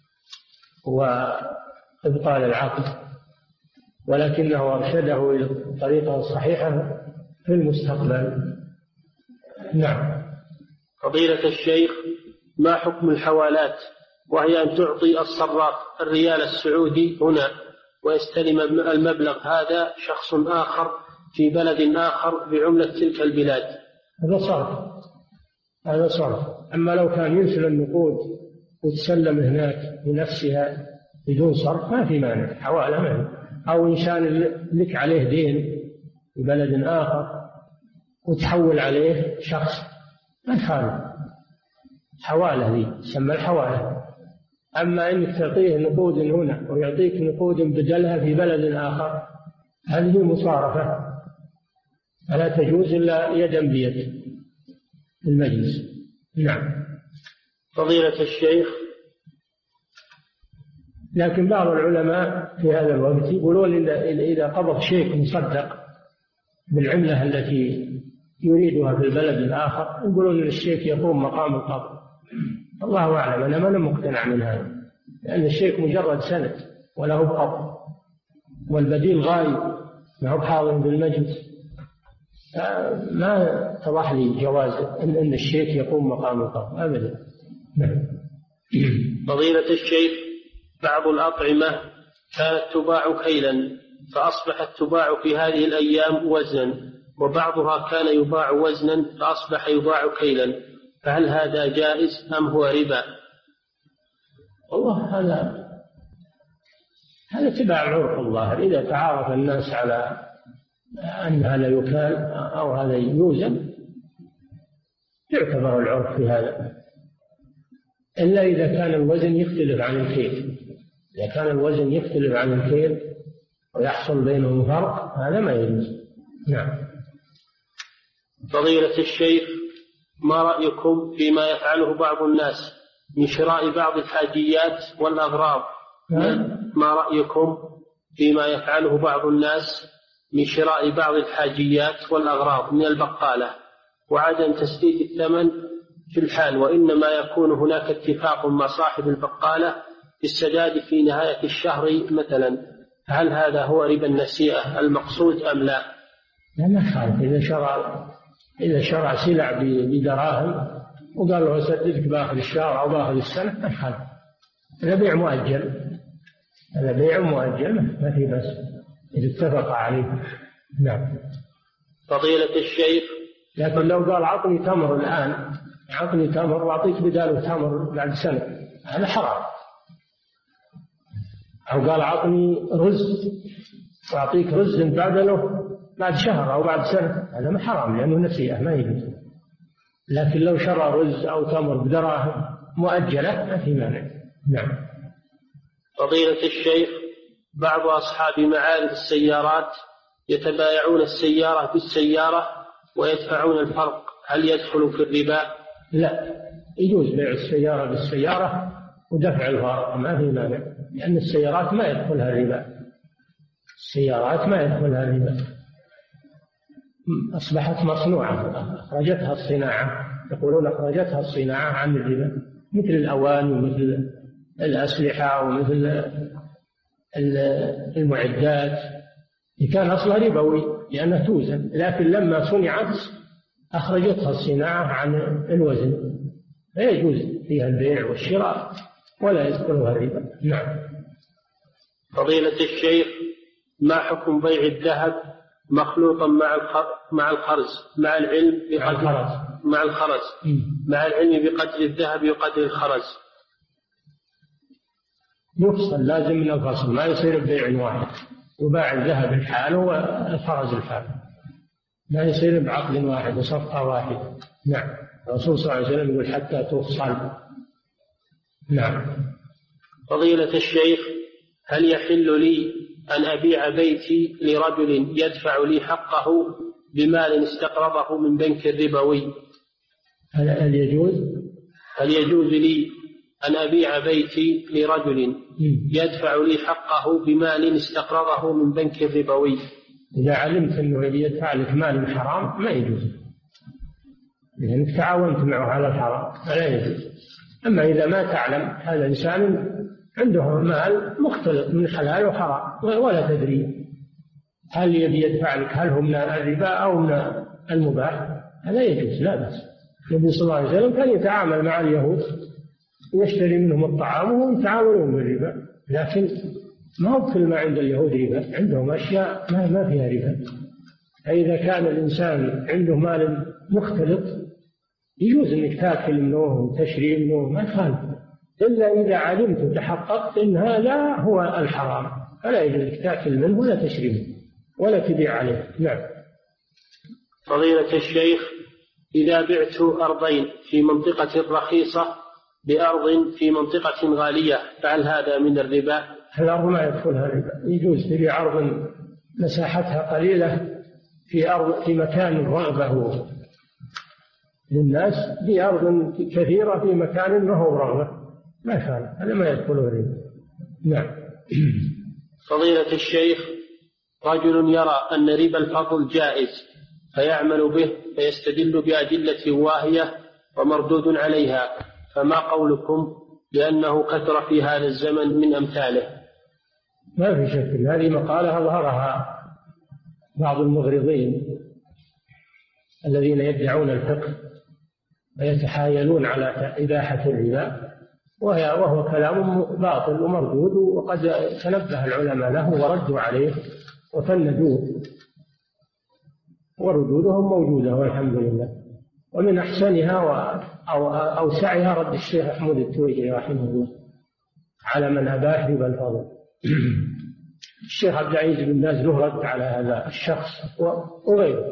وإبطال العقد، ولكنه أرشده إلى الطريقة الصحيحة في المستقبل. نعم. فضيلة الشيخ، ما حكم الحوالات، وهي أن تعطي الصراف الريال السعودي هنا ويستلم المبلغ هذا شخص آخر في بلد آخر بعملة تلك البلاد؟ هذا صرف، هذا صرف. أما لو كان يرسل النقود وتسلم هناك بنفسها بدون صرف ما في مانع، حوالة مانع. أو إنسان لك عليه دين في بلد آخر وتحول عليه شخص ما يخالف، حوالة ذي تسمى الحوالة. أما إنك تعطيه نقود هنا ويعطيك نقود بدلها في بلد آخر هذه مصارفة، فلا تجوز إلا يدا بيد المجلس. نعم. فضيلة الشيخ، لكن بعض العلماء في هذا الوقت يقولون إن إذا قبض شيء مصدق بالعملة التي يريدها في البلد الآخر يقولون إن الشيك يقوم مقام القبض. الله أعلم، أنا ما أنا مقتنع من هذا، لأن الشيك مجرد سند وله قبض والبديل غايب ما هو حاضر بالمجلس، ما اتضح لي جواز إن, إن الشيك يقوم مقام القبض أبدا. فضيلة الشيخ، بعض الأطعمة كانت تباع كيلا فأصبحت تباع في هذه الأيام وزنا، وبعضها كان يباع وزنا فأصبح يباع كيلا، فهل هذا جائز أم هو ربا؟ والله هذا هذا تبع العرف الظاهر. إذا تعارف الناس على أن هذا يكال أو هذا يوزن يعتبر العرف في هذا، إلا إذا كان الوزن يختلف عن الكيل. إذا كان الوزن يختلف عن الكيل ويحصل بينهم فرق هذا ما يجوز. نعم. فضيلة الشيخ، ما رأيكم فيما يفعله بعض الناس من شراء بعض الحاجيات والأغراض؟ ما رأيكم فيما يفعله بعض الناس من شراء بعض الحاجيات والأغراض من البقالة وعدم تسديد الثمن في الحال، وإنما يكون هناك اتفاق مع صاحب البقالة بالسداد في نهاية الشهر مثلا، هل هذا هو ربا النسيئة المقصود أم لا؟ لا، ما خالف. إذا شرع إذا شرع سلع بدراهم وقال له أسددك بآخر الشهر أو بآخر السنة ما خالف. هذا بيع مؤجل، هذا بيع مؤجل ما في بس إذا اتفق عليه. نعم. فضيلة الشيخ، لكن لو قال عطني تمر الآن، عطني تمر وأعطيك بداله تمر بعد سنة، هذا حرام. أو قال عطني رز وأعطيك رز بعدله بعد شهر أو بعد سنة، هذا ما حرام لأنه نسيئة ما يجوز. لكن لو شرى رز أو تمر بدراهم مؤجلة ما في مانع. نعم. فضيلة الشيخ، بعض أصحاب معارض السيارات يتبايعون السيارة بالسيارة ويدفعون الفرق، هل يدخل في الربا؟ لا، يجوز بيع السيارة بالسيارة ودفع الفرق ما في مانع، لأن السيارات ما يدخلها الربا، السيارات ما يدخلها الربا، أصبحت مصنوعة، أخرجتها الصناعة، يقولون أخرجتها الصناعة عن الربا، مثل الأواني ومثل الأسلحة ومثل المعدات كان أصلها ربوي لأنها توزن، لكن لما صنعت أخرجتها الصناعة عن الوزن، لا يجوز فيها البيع والشراء ولا يدخلها الربا. نعم. فضيلة الشيخ، ما حكم بيع الذهب مخلوطا مع مع الخرز مع العلم بقدر مع الخرز مع العلم بقدر الذهب وقدر الخرز. يفصل، لازم من الفصل، ما يصير ببيع واحد وباع الذهب الحال والخرز الحال، ما يصير بعقد واحد وصفقة واحدة. نعم، الرسول صلى الله عليه وسلم يقول حتى تفصل. نعم. فضيلة الشيخ، هل يحل لي أن أبيع بيتي لرجل يدفع لي حقه بمال استقرضه من بنك ربوي؟ هل يجوز هل يجوز لي أن أبيع بيتي لرجل يدفع لي حقه بمال استقرضه من بنك ربوي؟ إذا علمت أنه يدفع لك مال حرام ما يجوز، لأنك تعاونت معه على الحرام فلا يجوز. أما إذا ما تعلم، هذا إنسان عنده مال مختلط من حلال وحرام ولا تدري، هل يبي يدفع لك هل هو من الربا أو من المباح، هذا يجوز لا بأس. النبي صلى الله عليه وسلم كان يتعامل مع اليهود يشتري منهم الطعام وهم يتعاملون بالربا، لكن ما هو كل ما عند اليهود ربا، عندهم أشياء ما فيها ربا. فإذا كان الإنسان عنده مال مختلط يجوز أنك تأكل منه وتشري منه ما يخالف، إلا إذا علمت وتحققت أن هذا هو الحرام فلا يجوز أنك تأكل منه ولا تشري منه ولا تبيع عليه. نعم. فضيلة الشيخ، إذا بعت أرضين في منطقة رخيصة بأرض في منطقة غالية فهل هذا من الربا؟ الأرض ما يدخلها الربا، يجوز تبيع أرض مساحتها قليلة في أرض في مكان رغبة للناس بأرض كثيرة في مكان ما هو رغبة، ما يفعل هذا ما يدخله الربا. نعم. فضيلة الشيخ، رجل يرى أن ربا الفضل جائز فيعمل به فيستدل بأدلة واهية ومردود عليها، فما قولكم لأنه كثر في هذا الزمن من أمثاله؟ ما في شك، هذه مقالة أظهرها بعض المغرضين الذين يدعون الفقه ويتحايلون على إباحة الربا، وهو كلام باطل ومردود، وقد تنبه العلماء له وردوا عليه وفندوه، وردودهم موجودة والحمد لله. ومن أحسنها أو أوسعها رد الشيخ أحمد التويجري رحمه الله على من أباح ربا الفضل. الشيخ عبد العزيز بن باز له رد على هذا الشخص وغيره،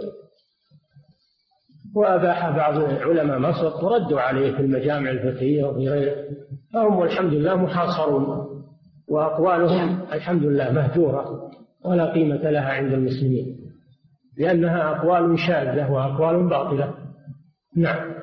وأباح بعض علماء مصر وردوا عليه في المجامع الفقهية وفي غيره، فهم والحمد لله محاصرون، وأقوالهم الحمد لله مهجورة ولا قيمة لها عند المسلمين، لأنها أقوال شاذة وأقوال باطلة. نعم.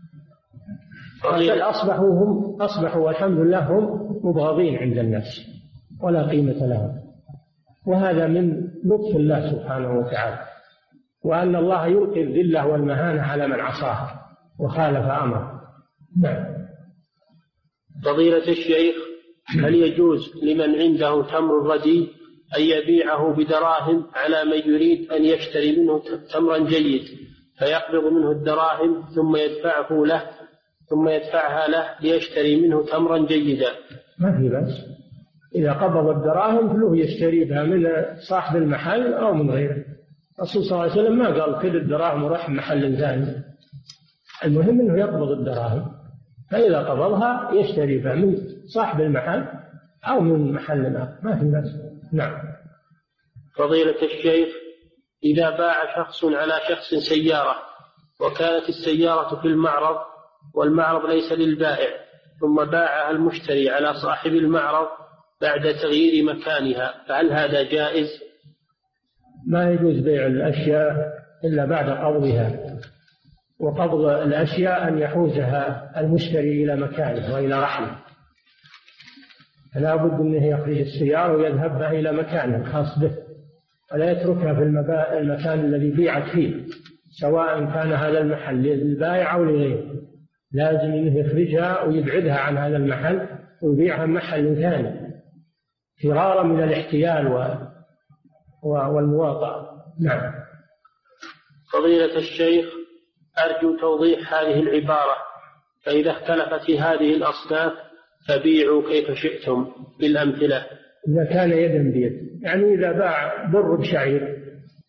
أصبحوا هم أصبحوا والحمد لله هم مبغضين عند الناس ولا قيمة لهم، وهذا من لطف الله سبحانه وتعالى، وأن الله يلقي الذلة والمهانة على من عصاه وخالف أمره. نعم. فضيلة الشيخ، هل يجوز لمن عنده تمر رديء أن يبيعه بدراهم على من يريد أن يشتري منه تمرا جيد فيقبض منه الدراهم ثم يدفعه له ثم يدفعها له ليشتري منه تمرا جيدا؟ ما في بأس، إذا قبض الدراهم فله يشتري بها من صاحب المحل أو من غيره. الرسول صلى الله عليه وسلم ما قال خذ الدراهم وروح محل ثاني، المهم أنه يقبض الدراهم، فإذا قبضها يشتري بها من صاحب المحل أو من محل آخر، ما في بأس. نعم. فضيلة الشيخ، إذا باع شخص على شخص سيارة وكانت السيارة في المعرض والمعرض ليس للبائع، ثم باعها المشتري على صاحب المعرض بعد تغيير مكانها، فهل هذا جائز؟ ما يجوز بيع الأشياء إلا بعد قبضها، وقبض الأشياء أن يحوزها المشتري إلى مكانه وإلى رحله، فلا بد أنه يخرج السيارة ويذهب بها إلى مكانه الخاص به، ولا يتركها في المكان الذي بيعت فيه، سواء كان هذا المحل للبائع أو لغيره، لازم أنه يخرجها ويبعدها عن هذا المحل ويبيعها محل ثاني فرارا من الاحتيال والمواطأة. نعم. فضيلة الشيخ، أرجو توضيح هذه العبارة، فإذا اختلفت هذه الأصناف فبيعوا كيف شئتم بالأمثلة. إذا كان يدا بيد، يعني إذا باع بر بشعير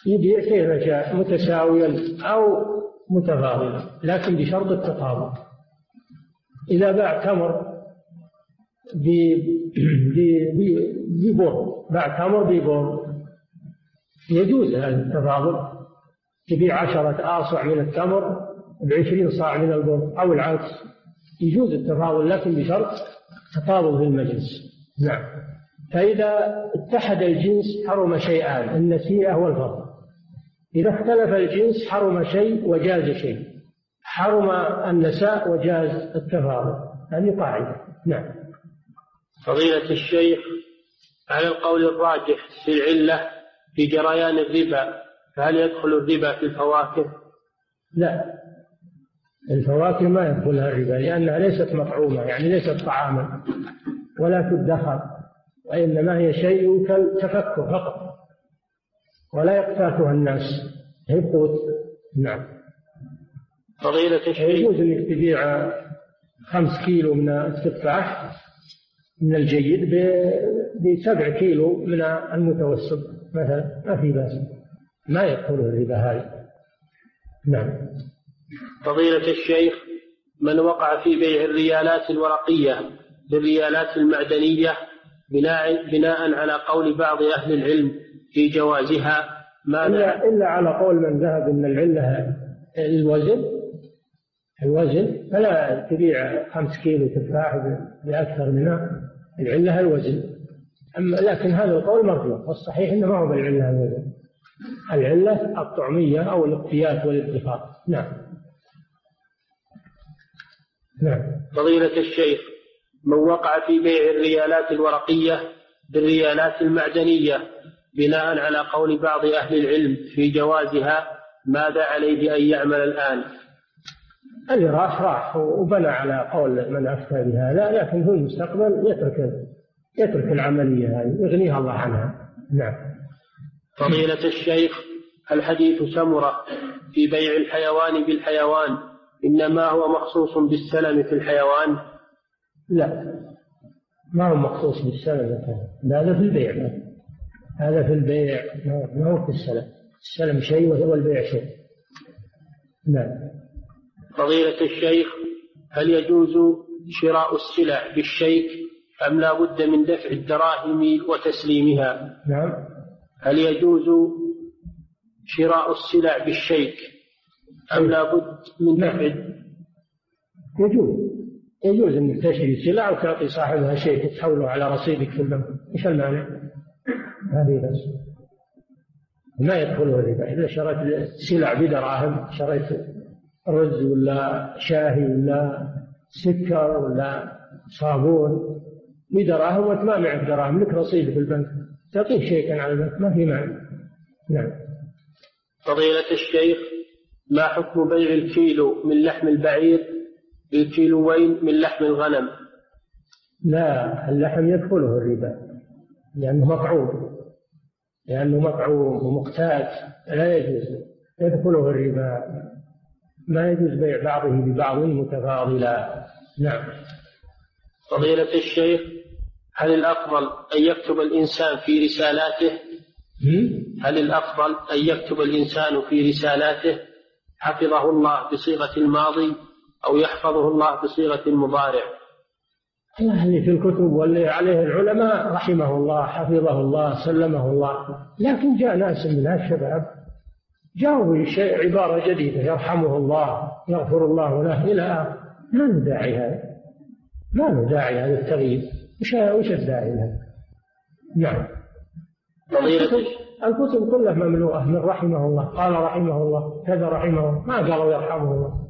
يبيع كيف شاء متساويا أو متفاضلا، لكن بشرط التفاضل. إذا باع تمر ببر، باع تمر ببر، يجوز هذا التفاضل، تبيع عشرة آصع من التمر بعشرين صاع من البر أو العكس، يجوز التفاضل لكن بشرط تفاضل في المجلس. نعم. فإذا اتحد الجنس حرم شيئان، النسيئة والفضل. إذا اختلف الجنس حرم شيء وجاز شيء، حرم النساء وجاز التفاضل، هذه قاعدة. نعم. فضيلة الشيخ، على القول الراجح في العلة في جريان الربا، فهل يدخل الربا في الفواكه؟ لا، الفواكه ما يدخلها الربا، لأنها ليست مطعومة، يعني ليست طعاما ولا تدخر، وإنما هي شيء كالتفكر فقط، ولا يقتاتها الناس، هي قوت. نعم. فضيلة الشيخ، يجوز أنك تبيع خمس كيلو من التفاح من الجيد بسبع كيلو من المتوسط مثلا، ما في بأس، ما يدخل الربا هذا. نعم. فضيلة الشيخ، من وقع في بيع الريالات الورقية بالريالات المعدنية بناء, بناء على قول بعض أهل العلم في جوازها، ماذا؟ إلا, إلا على قول من ذهب أن العلة الوزن الوزن فلا تبيع خمس كيلو تفاح بأكثر منها، العلة الوزن. أما لكن هذا القول مرفوض، والصحيح إنه ما هو بالعلة الوزن، العلة الطعمية أو الاقتيات والادخار. نعم. نعم. فضيلة الشيخ، من وقع في بيع الريالات الورقية بالريالات المعدنية بناء على قول بعض أهل العلم في جوازها، ماذا عليه أن يعمل الآن؟ اللي راح راح وبنى على قول من أفتى بهذا، لكن في المستقبل يترك يترك العملية هذه، يغنيها الله عنها. نعم. فضيلة الشيخ، الحديث سمرة في بيع الحيوان بالحيوان إنما هو مخصوص بالسلم في الحيوان؟ لا، ما هو مخصوص بالسلم، هذا في البيع، هذا في البيع ما هو في السلم، السلم شيء والبيع شيء. نعم. فضيلة الشيخ، هل يجوز شراء السلع بالشيك أم لا بد من دفع الدراهم وتسليمها؟ نعم. هل يجوز شراء السلع بالشيك أم لا بد من دفع؟ يجوز يجوز أن تشتري سلع وتعطي صاحبها شيء تحوله على رصيدك في البنك، إيش المانع؟ هذه بس ما يدخله الربا. إذا شريت سلع بدراهم، شريت رز ولا شاهي ولا سكر ولا صابون بدراهم وما معك دراهم، لك رصيد في البنك تعطيه شيء كان على البنك، ما في معنى. نعم. فضيلة الشيخ، ما حكم بيع الكيلو من لحم البعير بالكيلوين من لحم الغنم؟ لا، اللحم يدخله الربا لأنه مطعوم، لأنه مطعوم ومقتات، لا يجوز يدخله الربا، ما يجوز بيع بعضه ببعض متفاضلا. نعم. فضيلة الشيخ، هل الأفضل أن يكتب الإنسان في رسالاته هل الأفضل أن يكتب الإنسان في رسالاته حفظه الله بصيغة الماضي أو يحفظه الله بصيغة المضارع؟ الله اللي في الكتب واللي عليه العلماء رحمه الله حفظه الله سلمه الله، لكن جاء ناس من الشباب جاءوا بشيء عبارة جديدة، يرحمه الله يغفر الله له إلى آخره، ما له داعي هذا، ما له داعي هذا التغيير، وش الداعي له؟ نعم. الكتب كلها مملوءة من رحمه الله، قال رحمه الله كذا رحمه الله، ما قالوا يرحمه الله.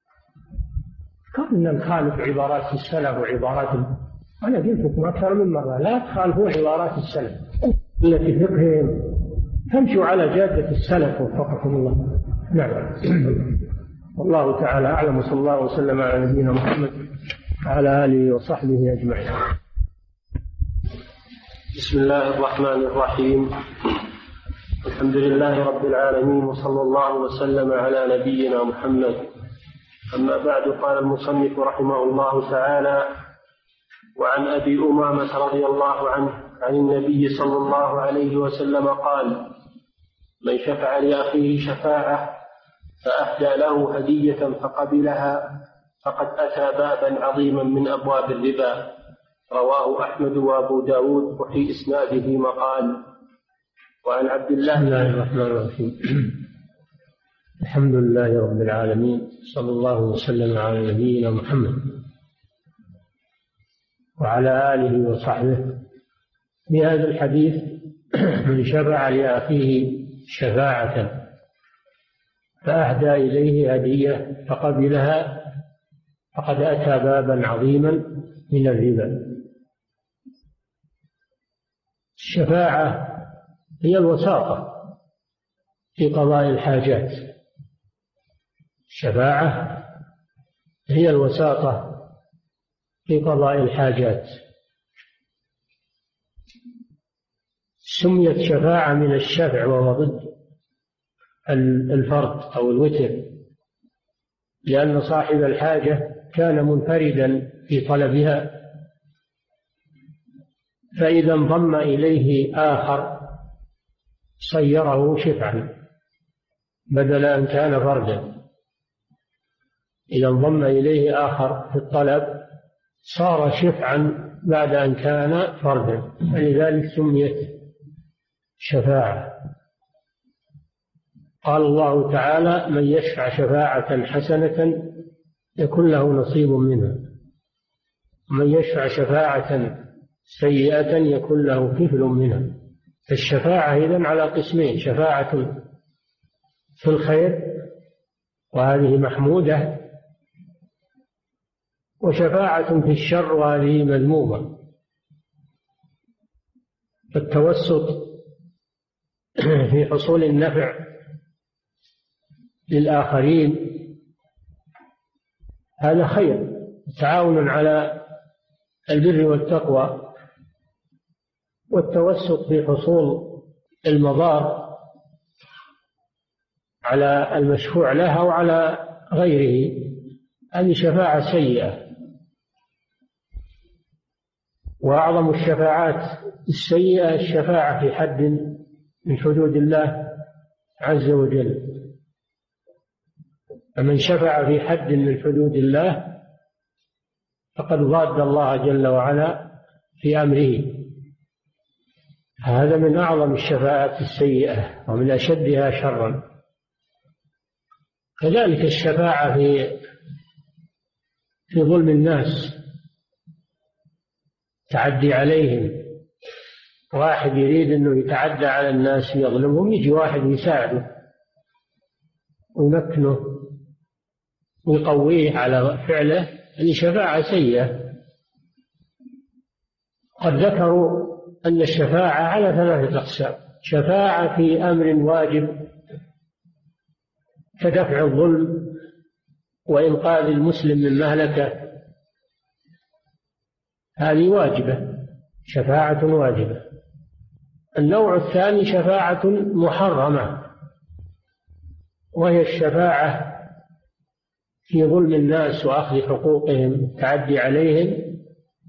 كنا نخالف عبارات السلف وعبارات ال... أنا قلت لكم أكثر من مرة لا تخالفوا عبارات السلف التي فقههم، تمشوا على جادة السلف وفقكم الله. نعم. والله تعالى أعلم، وصلى الله وسلم على نبينا محمد وعلى آله وصحبه أجمعين. بسم الله الرحمن الرحيم، الحمد لله رب العالمين، وصلى الله وسلم على نبينا محمد. أما بعد، قال المصنف رحمه الله تعالى: وعن أبي أمامة رضي الله عنه عن النبي صلى الله عليه وسلم قال: من شفع لأخيه شفاعة فأهدى له هدية فقبلها فقد أتى بابا عظيما من أبواب الربا. رواه أحمد وأبو داود وفي إسناده مقال. وعن عبد الله بسم الله الرحمن الرحيم. الحمد لله رب العالمين، صلى الله وسلم على نبينا محمد وعلى آله وصحبه. في هذا الحديث من شفع لأخيه شفاعة فأهدى إليه هدية فقبلها فقد أتى بابا عظيما من الربا. الشفاعة هي الوساطة في قضاء الحاجات. الشفاعة هي الوساطة في قضاء الحاجات. سميت شفاعة من الشفع وهو ضد الفرد أو الوتر، لأن صاحب الحاجة كان منفردا في طلبها، فإذا انضم إليه آخر صيره شفعا بدل أن كان فردا. إذا انضم إليه آخر في الطلب صار شفعا بعد أن كان فردا، فلذلك سميت شفاعة. قال الله تعالى: من يشفع شفاعة حسنة يكن له نصيب منها، ومن يشفع شفاعة سيئة يكن له كفل منها. الشفاعة إذن على قسمين: شفاعة في الخير وهذه محمودة، وشفاعة في الشر وهذه مذمومة. التوسط في حصول النفع للآخرين هذا خير، تعاون على البر والتقوى. والتوسط في حصول المضار على المشفوع لها وعلى غيره هذه شفاعة سيئة. وأعظم الشفاعات السيئة الشفاعة في حد من حدود الله عز وجل. فمن شفع في حد من حدود الله فقد ضاد الله جل وعلا في أمره. هذا من أعظم الشفاعات السيئة ومن أشدها شرا. كذلك الشفاعة في في ظلم الناس، تعدي عليهم. واحد يريد أنه يتعدى على الناس ويظلمهم، يجي واحد يساعده ويمكنه ويقويه على فعله، هذه شفاعة سيئة. قد ذكروا أن الشفاعة على ثلاثة أقسام: شفاعة في أمر واجب كدفع الظلم وإنقاذ المسلم من مهلكة، هذه واجبة، شفاعة واجبة. النوع الثاني شفاعة محرمة، وهي الشفاعة في ظلم الناس وأخذ حقوقهم، تعدي عليهم،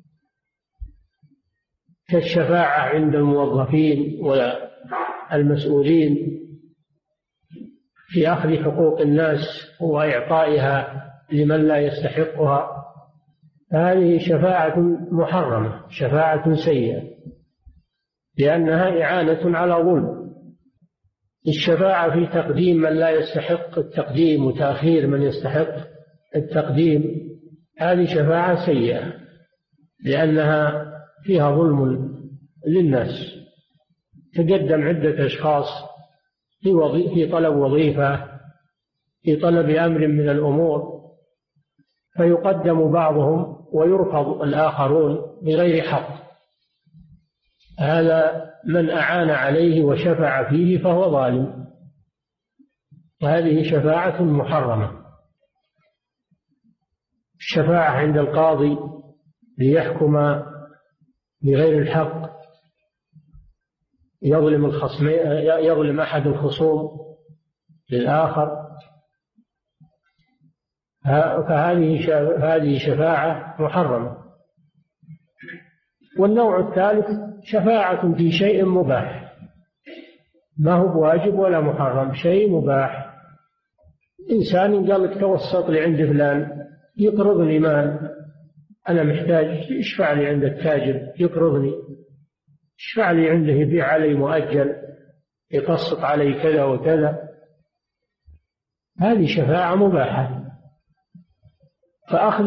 كالشفاعة عند الموظفين والمسؤولين في أخذ حقوق الناس وإعطائها لمن لا يستحقها. هذه شفاعة محرمة، شفاعة سيئة، لأنها إعانة على ظلم. الشفاعة في تقديم من لا يستحق التقديم وتأخير من يستحق التقديم، هذه شفاعة سيئة، لأنها فيها ظلم للناس. تقدم عدة أشخاص في, وظي... في طلب وظيفة، في طلب أمر من الأمور، فيقدم بعضهم ويرفض الآخرون بغير حق. هذا من أعان عليه وشفع فيه فهو ظالم، وهذه شفاعة محرمة. الشفاعة عند القاضي ليحكم بغير الحق، يظلم الخصم، يظلم أحد الخصوم للآخر، فهذه هذه شفاعة محرمة. والنوع الثالث شفاعة في شيء مباح، ما هو بواجب ولا محرم، شيء مباح. إنسان قال لك توسط لي عند فلان يقرضني مال، أنا محتاج، اشفع لي عند التاجر يقرضني، اشفع لي عنده يبيع علي مؤجل، يقسط علي كذا وكذا، هذه شفاعة مباحة. فأخذ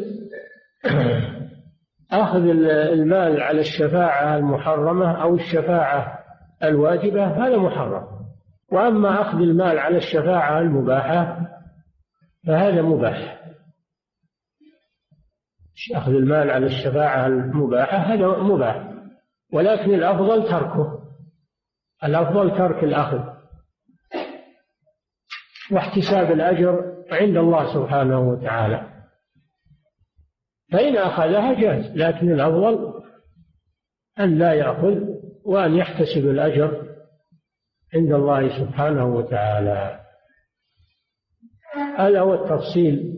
أخذ المال على الشفاعة المحرمة أو الشفاعة الواجبة هذا محرم، وأما أخذ المال على الشفاعة المباحة فهذا مباح. أخذ المال على الشفاعة المباحة هذا مباح، ولكن الأفضل تركه، الأفضل ترك الأخذ واحتساب الأجر عند الله سبحانه وتعالى. فإن أخذها جاز، لكن الأفضل أن لا يأخذ وأن يحتسب الأجر عند الله سبحانه وتعالى. هذا هو التفصيل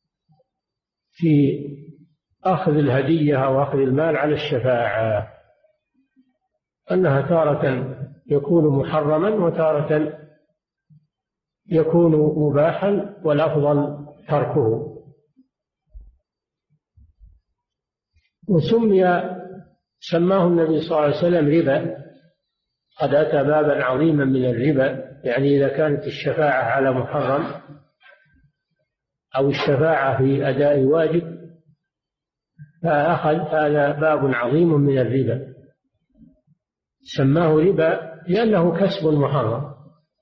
في أخذ الهدية أو أخذ المال على الشفاعة، أنها تارة يكون محرما وتارة يكون مباحا، والأفضل تركه. وسمي سماه النبي صلى الله عليه وسلم ربا، قد أتى بابا عظيما من الربا، يعني إذا كانت الشفاعة على محرم أو الشفاعة في أداء واجب فأخذ هذا باب عظيم من الربا، سماه ربا لأنه كسب محرم،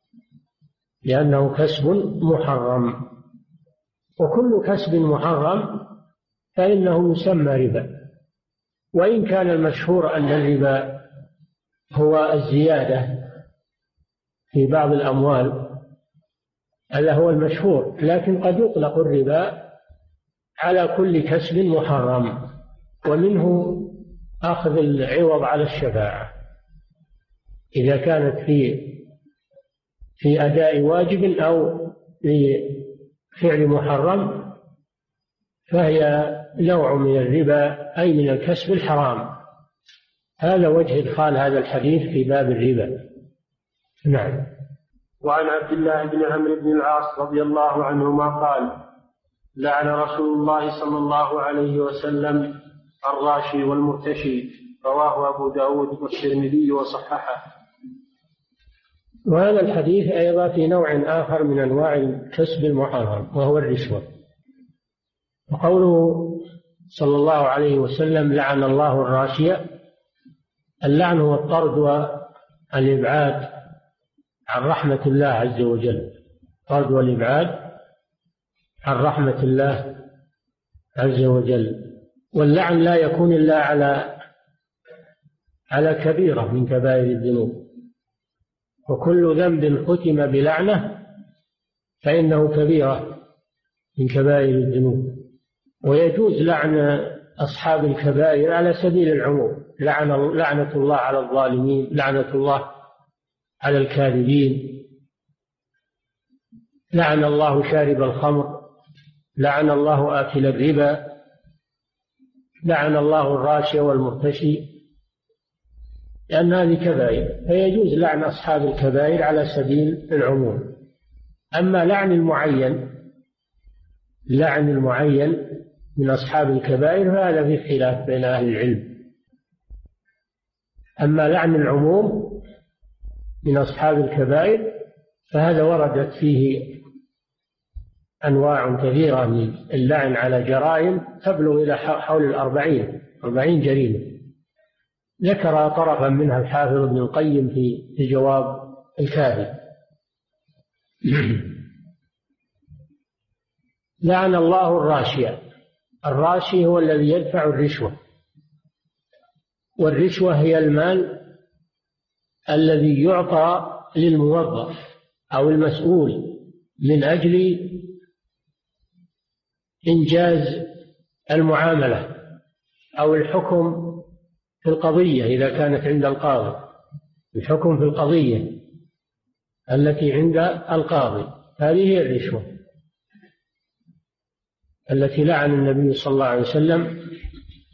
لأنه كسب محرم، وكل كسب محرم فإنه يسمى ربا. وإن كان المشهور أن الربا هو الزيادة في بعض الأموال، هذا هو المشهور، لكن قد يطلق الربا على كل كسب محرم، ومنه أخذ العوض على الشفاعة إذا كانت في في أداء واجب أو في فعل محرم، فهي نوع من الربا، أي من الكسب الحرام. هذا وجه إدخال هذا الحديث في باب الربا. نعم. وعن عبد الله بن عمرو بن العاص رضي الله عنهما قال: لعن رسول الله صلى الله عليه وسلم الراشي والمرتشي، رواه أبو داود والترمذي وصححه. وهذا الحديث أيضا في نوع آخر من أنواع الكسب المحرم، وهو الرشوة. وقوله صلى الله عليه وسلم لعن الله الراشية، اللعن هو الطرد والإبعاد عن رحمة الله عز وجل، الطرد والإبعاد عن رحمة الله عز وجل. واللعن لا يكون إلا على على كبيرة من كبائر الذنوب، وكل ذنب ختم بلعنة فإنه كبيرة من كبائر الذنوب. ويجوز لعن أصحاب الكبائر على سبيل العموم، لعن لعنة الله على الظالمين، لعنة الله على الكاذبين، لعن الله شارب الخمر، لعن الله آكل الربا، لعن الله الراشي والمرتشي، لأن هذه كبائر، فيجوز لعن أصحاب الكبائر على سبيل العموم. أما لعن المعين لعن المعين من أصحاب الكبائر فهذا في خلاف بين أهل العلم. أما لعن العموم من أصحاب الكبائر فهذا وردت فيه أنواع كثيرة من اللعن على جرائم تبلغ إلى حول الأربعين أربعين جريمة، ذكر طرفا منها الحافظ ابن القيم في الجواب الكافي. لعن الله الراشية، الراشي هو الذي يدفع الرشوة، والرشوة هي المال الذي يعطى للموظف أو المسؤول من أجل إنجاز المعاملة أو الحكم في القضية إذا كانت عند القاضي، الحكم في القضية التي عند القاضي، هذه هي الرشوة التي لعن النبي صلى الله عليه وسلم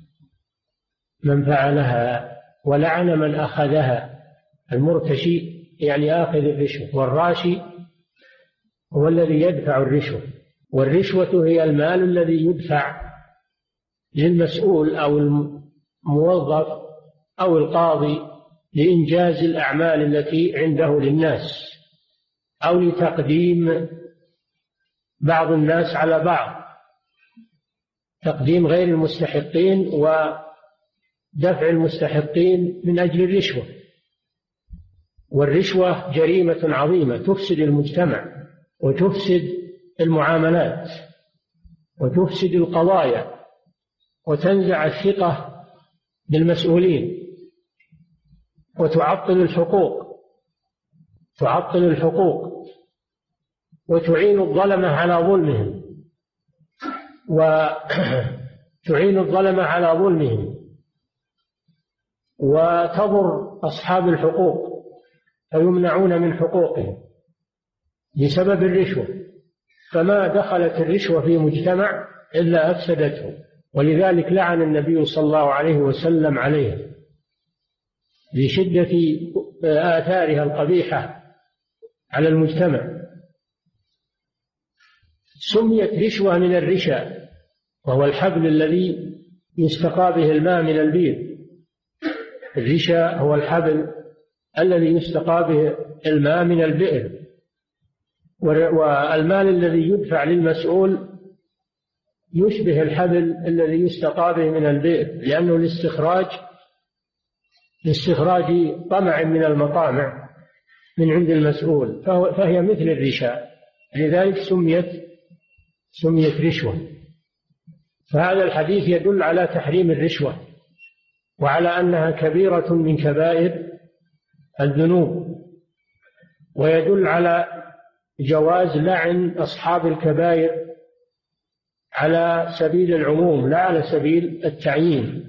من فعلها، ولعن من أخذها. المرتشي يعني آخذ الرشوة، والراشي هو الذي يدفع الرشوة. والرشوة هي المال الذي يدفع للمسؤول أو الموظف أو القاضي لإنجاز الأعمال التي عنده للناس، أو لتقديم بعض الناس على بعض، تقديم غير المستحقين ودفع المستحقين من أجل الرشوة. والرشوة جريمة عظيمة تفسد المجتمع وتفسد المعاملات وتفسد القضايا وتنزع الثقة بالمسؤولين وتعطل الحقوق تعطل الحقوق وتعين الظلمة على ظلمهم وتعين الظلمة على ظلمهم وتضر أصحاب الحقوق فيمنعون من حقوقهم بسبب الرشوة. فما دخلت الرشوة في مجتمع إلا أفسدته، ولذلك لعن النبي صلى الله عليه وسلم عليه لشدة آثارها القبيحة على المجتمع. سميت رشوة من الرشا، وهو الحبل الذي يستقى به الماء من البير. الرشا هو الحبل الذي يستقى به الماء من البئر، والمال الذي يدفع للمسؤول يشبه الحبل الذي يستقى به من البئر، لأنه الاستخراج لاستخراج طمع من المطامع من عند المسؤول، فهي مثل الرشا، لذلك سميت سميت رشوة. فهذا الحديث يدل على تحريم الرشوة وعلى أنها كبيرة من كبائر الذنوب، ويدل على جواز لعن أصحاب الكبائر على سبيل العموم لا على سبيل التعيين.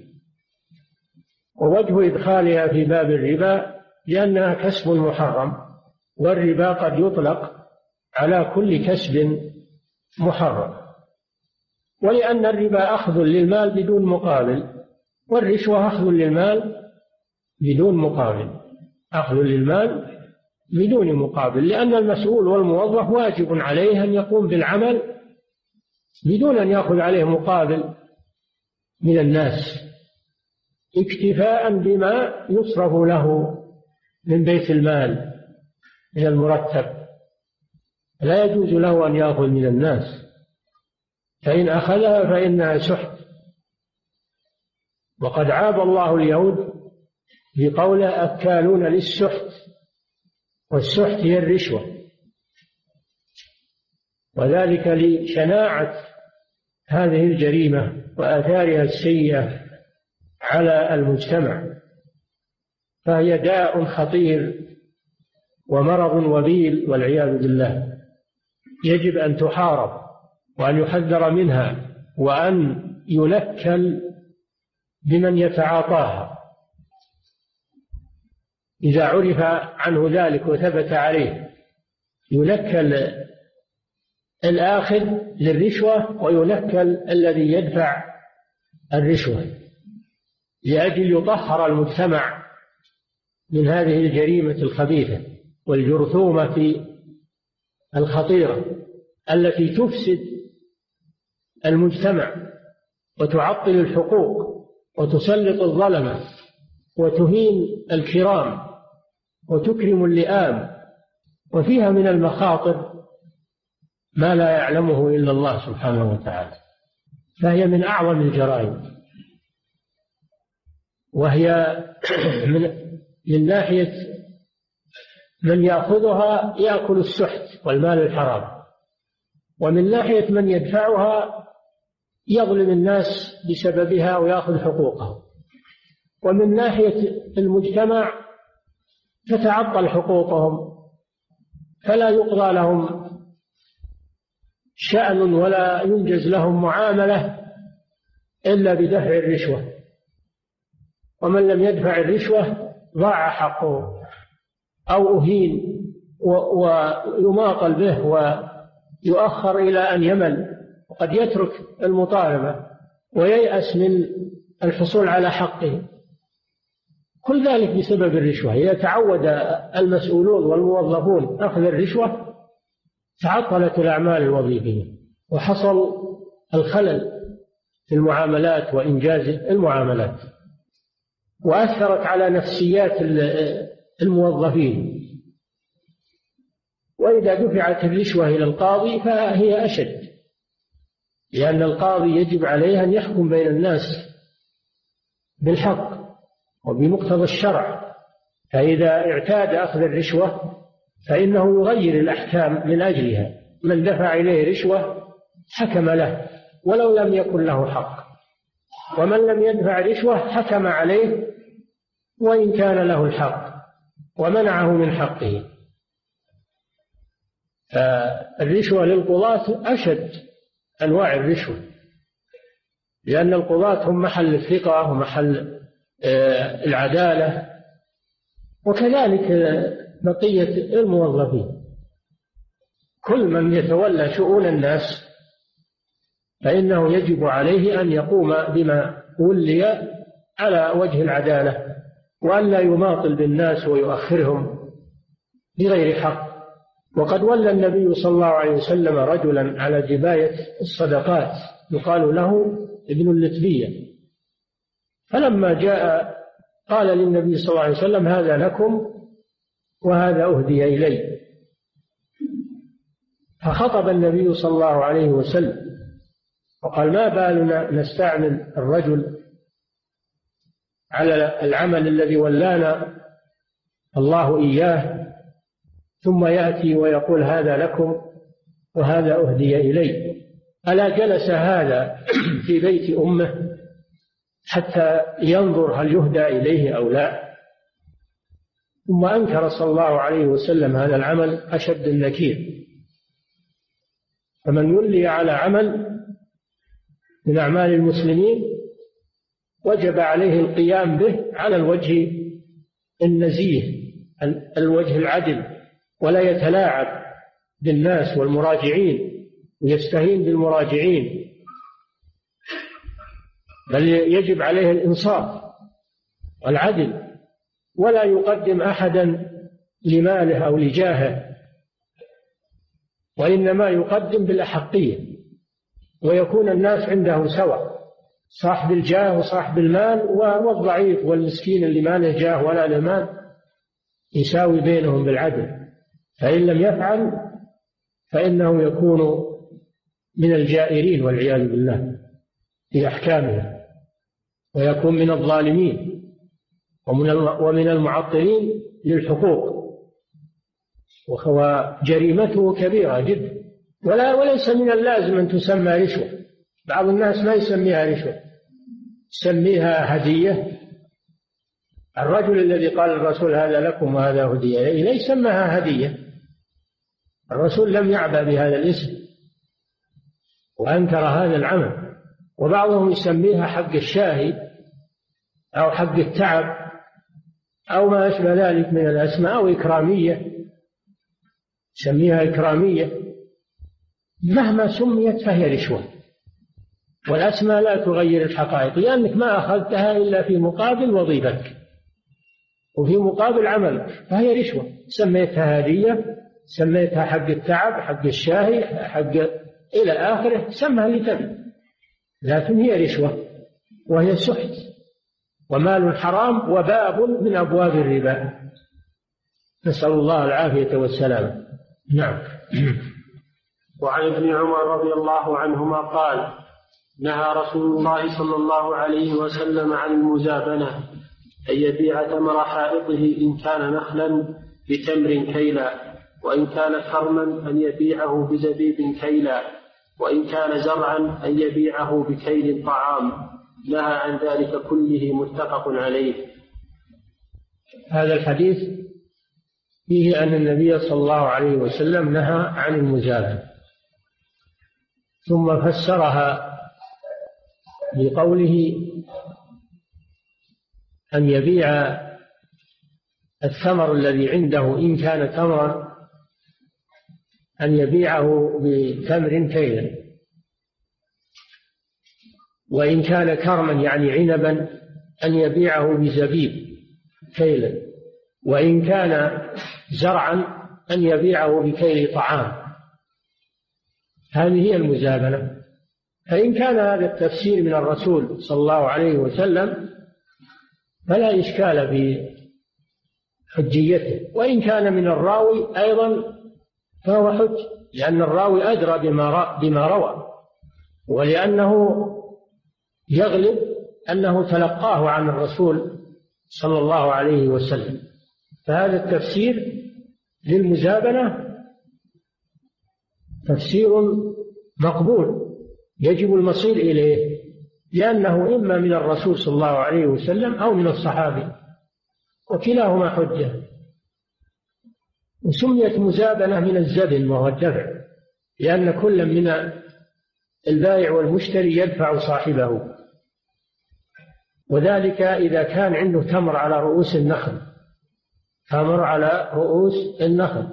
ووجه إدخالها في باب الربا لأنها كسب محرم، والربا قد يطلق على كل كسب محرم، ولأن الربا أخذ للمال بدون مقابل، والرشوة أخذ للمال بدون مقابل أخذ للمال بدون مقابل، لأن المسؤول والموظف واجب عليه أن يقوم بالعمل بدون أن يأخذ عليه مقابل من الناس، اكتفاء بما يصرف له من بيت المال من المرتب. لا يجوز له أن يأخذ من الناس، فإن أخذها فإنها سحت. وقد عاب الله اليهود بقوله أكالون للسحت، والسحت هي الرشوة، وذلك لشناعة هذه الجريمة وآثارها السيئة على المجتمع، فهي داء خطير ومرض وبيل والعياذ بالله، يجب أن تحارب وأن يحذر منها وأن ينكل بمن يتعاطاها إذا عرف عنه ذلك وثبت عليه. ينكل الآخذ للرشوة وينكل الذي يدفع الرشوة لأجل يطهر المجتمع من هذه الجريمة الخبيثة والجرثومة الخطيرة التي تفسد المجتمع وتعطل الحقوق وتسلط الظلمة وتهين الكرام وتكرم اللئام، وفيها من المخاطر ما لا يعلمه إلا الله سبحانه وتعالى. فهي من أعظم الجرائم، وهي من من ناحية من يأخذها يأكل السحت والمال الحرام، ومن ناحية من يدفعها يظلم الناس بسببها ويأخذ حقوقهم، ومن ناحية المجتمع تتعطل حقوقهم فلا يقضى لهم شأن ولا ينجز لهم معاملة إلا بدفع الرشوة، ومن لم يدفع الرشوة ضاع حقه أو أهين ويماطل به ويؤخر إلى أن يمل، وقد يترك المطالبة وييأس من الحصول على حقه. كل ذلك بسبب الرشوة. إذا تعود المسؤولون والموظفون أخذ الرشوة تعطلت الأعمال الوظيفية وحصل الخلل في المعاملات وإنجاز المعاملات، وأثرت على نفسيات الموظفين. وإذا دفعت الرشوة إلى القاضي فهي أشد، لأن القاضي يجب عليه أن يحكم بين الناس بالحق وبمقتضى الشرع، فإذا اعتاد أخذ الرشوة فإنه يغير الأحكام من أجلها. من دفع إليه رشوة حكم له ولو لم يكن له حق، ومن لم يدفع رشوة حكم عليه وإن كان له الحق ومنعه من حقه. فالرشوة للقضاة أشد أنواع الرشوة، لأن القضاة هم محل الثقة ومحل العدالة، وكذلك بقية الموظفين. كل من يتولى شؤون الناس فإنه يجب عليه أن يقوم بما ولي على وجه العدالة، وأن لا يماطل بالناس ويؤخرهم بغير حق. وقد ولى النبي صلى الله عليه وسلم رجلا على جباية الصدقات يقال له ابن اللتبية، فلما جاء قال للنبي صلى الله عليه وسلم: هذا لكم وهذا أهدي إلي. فخطب النبي صلى الله عليه وسلم وقال: ما بالنا نستعمل الرجل على العمل الذي ولانا الله إياه ثم يأتي ويقول: هذا لكم وهذا أهدي إلي؟ ألا جلس هذا في بيت أمه حتى ينظر هل يهدى إليه أو لا؟ ثم أنكر صلى الله عليه وسلم هذا العمل أشد النكير. فمن ولي على عمل من أعمال المسلمين وجب عليه القيام به على الوجه النزيه، الوجه العدل، ولا يتلاعب بالناس والمراجعين ويستهين بالمراجعين، بل يجب عليه الإنصاف والعدل، ولا يقدم أحدا لماله أو لجاهه، وإنما يقدم بالأحقية، ويكون الناس عنده سواء، صاحب الجاه وصاحب المال والضعيف والمسكين اللي ما له جاه ولا له مال يساوي بينهم بالعدل. فإن لم يفعل فإنه يكون من الجائرين والعياذ بالله في أحكامه، ويكون من الظالمين ومن المعطلين للحقوق، وجريمته كبيرة جدا. ولا وليس من اللازم أن تسمى رشوة، بعض الناس ما يسميها رشوة، يسميها هدية. الرجل الذي قال الرسول: هذا لكم وهذا هدية إليه، لا يسمىها هدية، الرسول لم يعبأ بهذا الاسم وأنكر هذا العمل. وبعضهم يسميها حق الشاهي أو حق التعب أو ما أشبه ذلك من الأسماء، أو إكرامية، يسميها إكرامية. مهما سميت فهي رشوة، والأسماء لا تغير الحقائق، لأنك ما أخذتها إلا في مقابل وظيفتك وفي مقابل عملك، فهي رشوة. سميتها هدية، سميتها حق التعب، حق الشاهي، حق إلى آخره، سمها اللي تبي، لكن هي رشوة وهي سحت ومال حرام وباب من أبواب الربا، نسأل الله العافية والسلامة. نعم. وعن ابن عمر رضي الله عنهما قال: نهى رسول الله صلى الله عليه وسلم عن المزابنة، أن يبيع تمر حائطه إن كان نخلا بتمر كيلا، وإن كان كرما أن يبيعه بزبيب كيلا، وإن كان زرعا أن يبيعه بكيل طعام. نهى عن ذلك كله، متفق عليه. هذا الحديث فيه أن النبي صلى الله عليه وسلم نهى عن المزابنة، ثم فسرها بقوله أن يبيع الثمر الذي عنده إن كان تمرا أن يبيعه بتمر كيلا، وإن كان كرما يعني عنبا أن يبيعه بزبيب كيلا، وإن كان زرعا أن يبيعه بكيل طعام. هذه هي المزابنة. فإن كان هذا التفسير من الرسول صلى الله عليه وسلم فلا إشكال في حجيته، وإن كان من الراوي أيضا فهو حج، لأن الراوي أدرى بما روى، ولأنه يغلب أنه تلقاه عن الرسول صلى الله عليه وسلم. فهذا التفسير للمزابنة تفسير مقبول يجب المصير إليه، لأنه إما من الرسول صلى الله عليه وسلم أو من الصحابي، وكلاهما حجة. وسميت مزابنة من الزبن وهو الدفع، لأن كل من البائع والمشتري يدفع صاحبه، وذلك إذا كان عنده تمر على رؤوس النخل، تمر على رؤوس النخل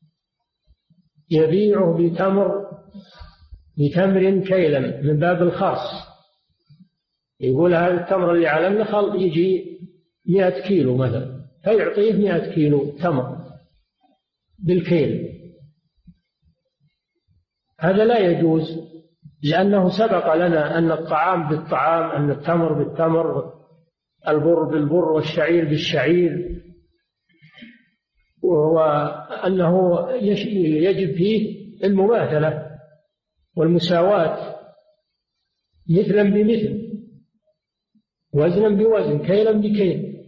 يبيعه بتمر بتمر كيلا من باب الخرص، يقول هذا التمر اللي على النخل يجي مئة كيلو مثلا، فيعطيه مئة كيلو تمر بالكيل. هذا لا يجوز، لأنه سبق لنا أن الطعام بالطعام، أن التمر بالتمر، البر بالبر، والشعير بالشعير، وأنه يجب فيه المماثلة والمساواة، مثلا بمثل، وزنا بوزن، كيلا بكيل،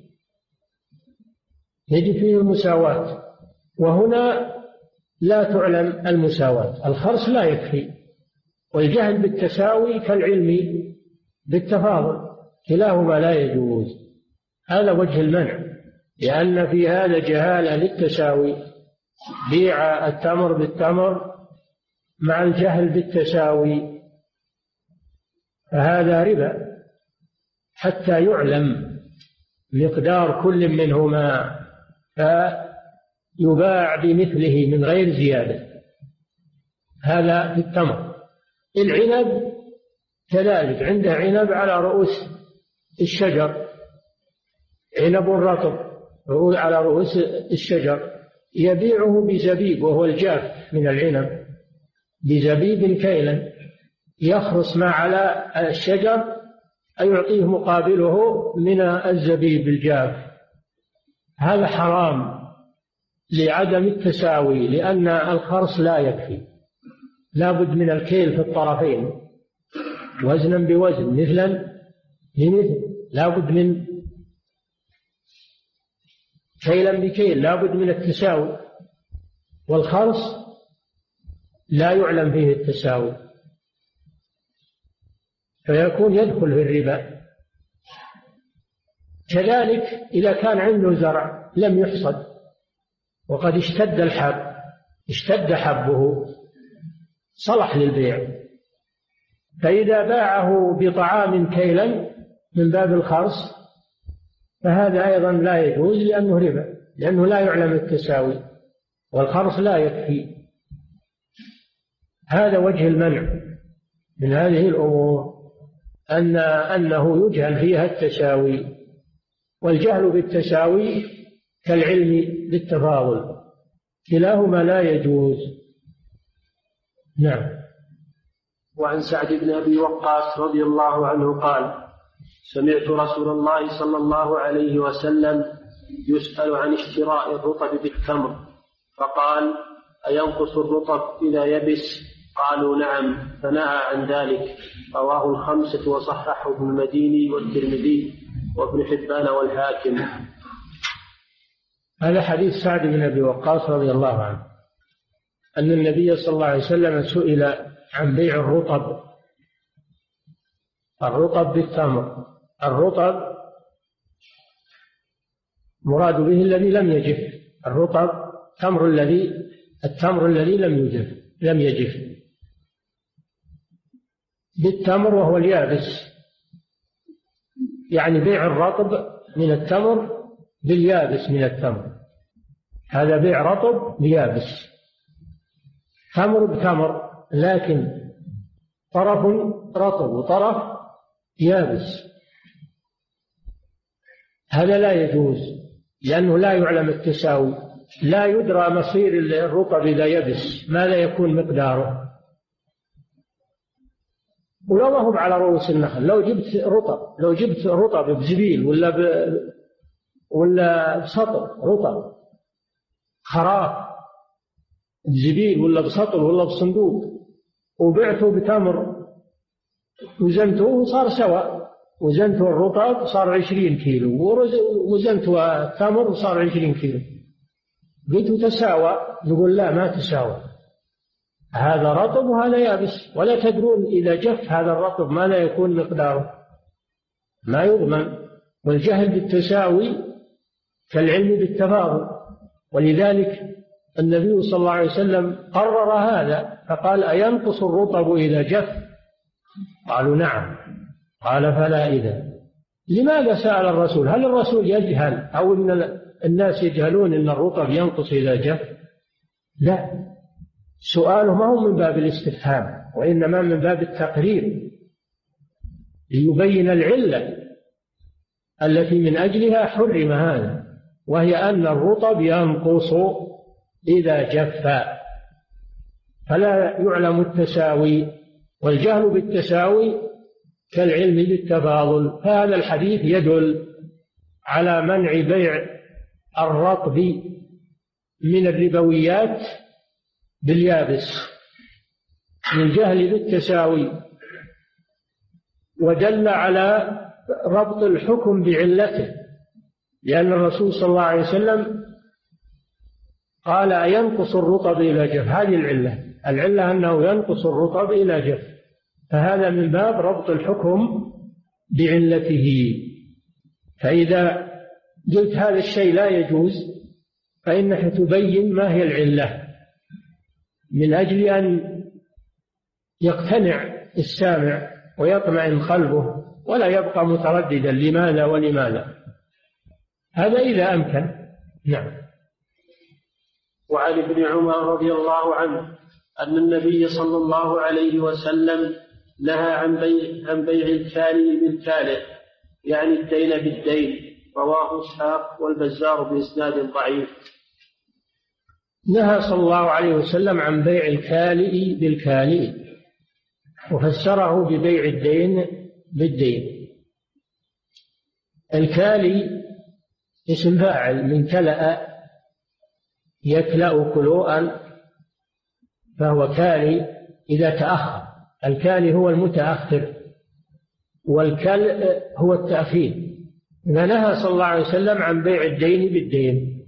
يجب فيه المساواة. وهنا لا تعلم المساواة، الخرص لا يكفي، والجهل بالتساوي كالعلم بالتفاضل، كلاهما لا يجوز. هذا وجه المنع، لأن في هذا جهالة للتساوي، بيع التمر بالتمر مع الجهل بالتساوي، فهذا ربا حتى يعلم مقدار كل منهما فيباع بمثله من غير زيادة. هذا في التمر. العنب كذلك، عنده عنب على رؤوس الشجر، عنب رطب على رؤوس الشجر، يبيعه بزبيب وهو الجاف من العنب، بزبيب كيلا، يخرص ما على الشجر أيعطيه مقابله من الزبيب الجاف. هذا حرام لعدم التساوي، لأن الخرص لا يكفي، لا بد من الكيل في الطرفين، وزنا بوزن، مثلا بمثل، لا بد من كيلا بكيل، لا بد من التساوي. والخرص لا يعلم فيه التساوي، فيكون يدخل في الربا. كذلك إذا كان عنده زرع لم يحصد وقد اشتد الحب، اشتد حبه، صلح للبيع، فإذا باعه بطعام كيلا من باب الخرص فهذا أيضا لا يجوز، لأنه ربا، لأنه لا يعلم التساوي، والخرص لا يكفي. هذا وجه المنع من هذه الأمور، أن أنه يجهل فيها التساوي، والجهل بالتساوي كالعلم بالتفاضل، كلاهما لا يجوز. نعم. وعن سعد بن أبي وقاص رضي الله عنه قال: سمعت رسول الله صلى الله عليه وسلم يسأل عن اشتراء الرطب بالتمر، فقال: أينقص الرطب إذا يبس؟ قالوا: نعم، فنهى عن ذلك. رواه الخمسة وصححه ابن المديني والترمذي وابن حبان والحاكم. هذا حديث سعد بن أبي وقاص رضي الله عنه أن النبي صلى الله عليه وسلم سئل عن بيع الرطب، الرطب بالتمر. الرطب مراد به الذي لم يجف، الرطب تمر الذي التمر الذي لم يجف لم يجف بالتمر وهو اليابس، يعني بيع الرطب من التمر باليابس من التمر، هذا بيع رطب بيابس، تمر بتمر، لكن طرف رطب وطرف يابس، هذا لا يجوز. لأنه لا يعلم التساوي، لا يدرى مصير الرطب إذا يبس ماذا يكون مقداره. ولو ما هو على رؤوس النخل، لو جبت رطب لو جبت رطب بزبيل ولا ب... ولا بسطل رطب خراف بزبيل ولا بسطل ولا بصندوق وبعته بتمر وزنته صار سواء، وزنته الرطب صار عشرين كيلو وزنته التمر صار عشرين كيلو، قلت تساوى، يقول لا ما تساوى، هذا رطب وهذا يابس، ولا تدرون إذا جف هذا الرطب ما لا يكون مقداره، ما يضمن. والجهل بالتساوي كالعلم بالتفاضل، ولذلك النبي صلى الله عليه وسلم قرر هذا فقال أينقص الرطب إذا جف؟ قالوا نعم. قال فلا إذا. لماذا سأل الرسول؟ هل الرسول يجهل أو إن الناس يجهلون أن الرطب ينقص إذا جف؟ لا، سؤاله ما هو من باب الاستفهام وإنما من باب التقرير ليبين العلة التي من أجلها حرم هذا، وهي أن الرطب ينقص إذا جف، فلا يعلم التساوي، والجهل بالتساوي كالعلم بالتفاضل. فهذا الحديث يدل على منع بيع الرطب من الربويات باليابس للجهل بالتساوي، ودل على ربط الحكم بعلته، لأن الرسول صلى الله عليه وسلم قال أينقص الرطب إلى جف، هذه العلة، العلة أنه ينقص الرطب إلى جف، فهذا من باب ربط الحكم بعلته. فإذا قلت هذا الشيء لا يجوز فإنك تبين ما هي العلة من أجل أن يقتنع السامع ويطمئن قلبه ولا يبقى مترددا لماذا ولماذا، هذا إذا أمكن. نعم. وعن ابن عمر رضي الله عنه أن النبي صلى الله عليه وسلم نهى عن بيع, عن بيع الكالي بالكالئ، يعني الدين بالدين، رواه إسحاق والبزار بإسناد ضعيف. نهى صلى الله عليه وسلم عن بيع الكالئ بالكالئ، وفسره ببيع الدين بالدين. الكالي اسم فاعل من كلأ يكلأ كلوءا، فهو كالي إذا تأخر. الكالي هو المتأخر، والكلء هو التأخير. فنهى صلى الله عليه وسلم عن بيع الدين بالدين،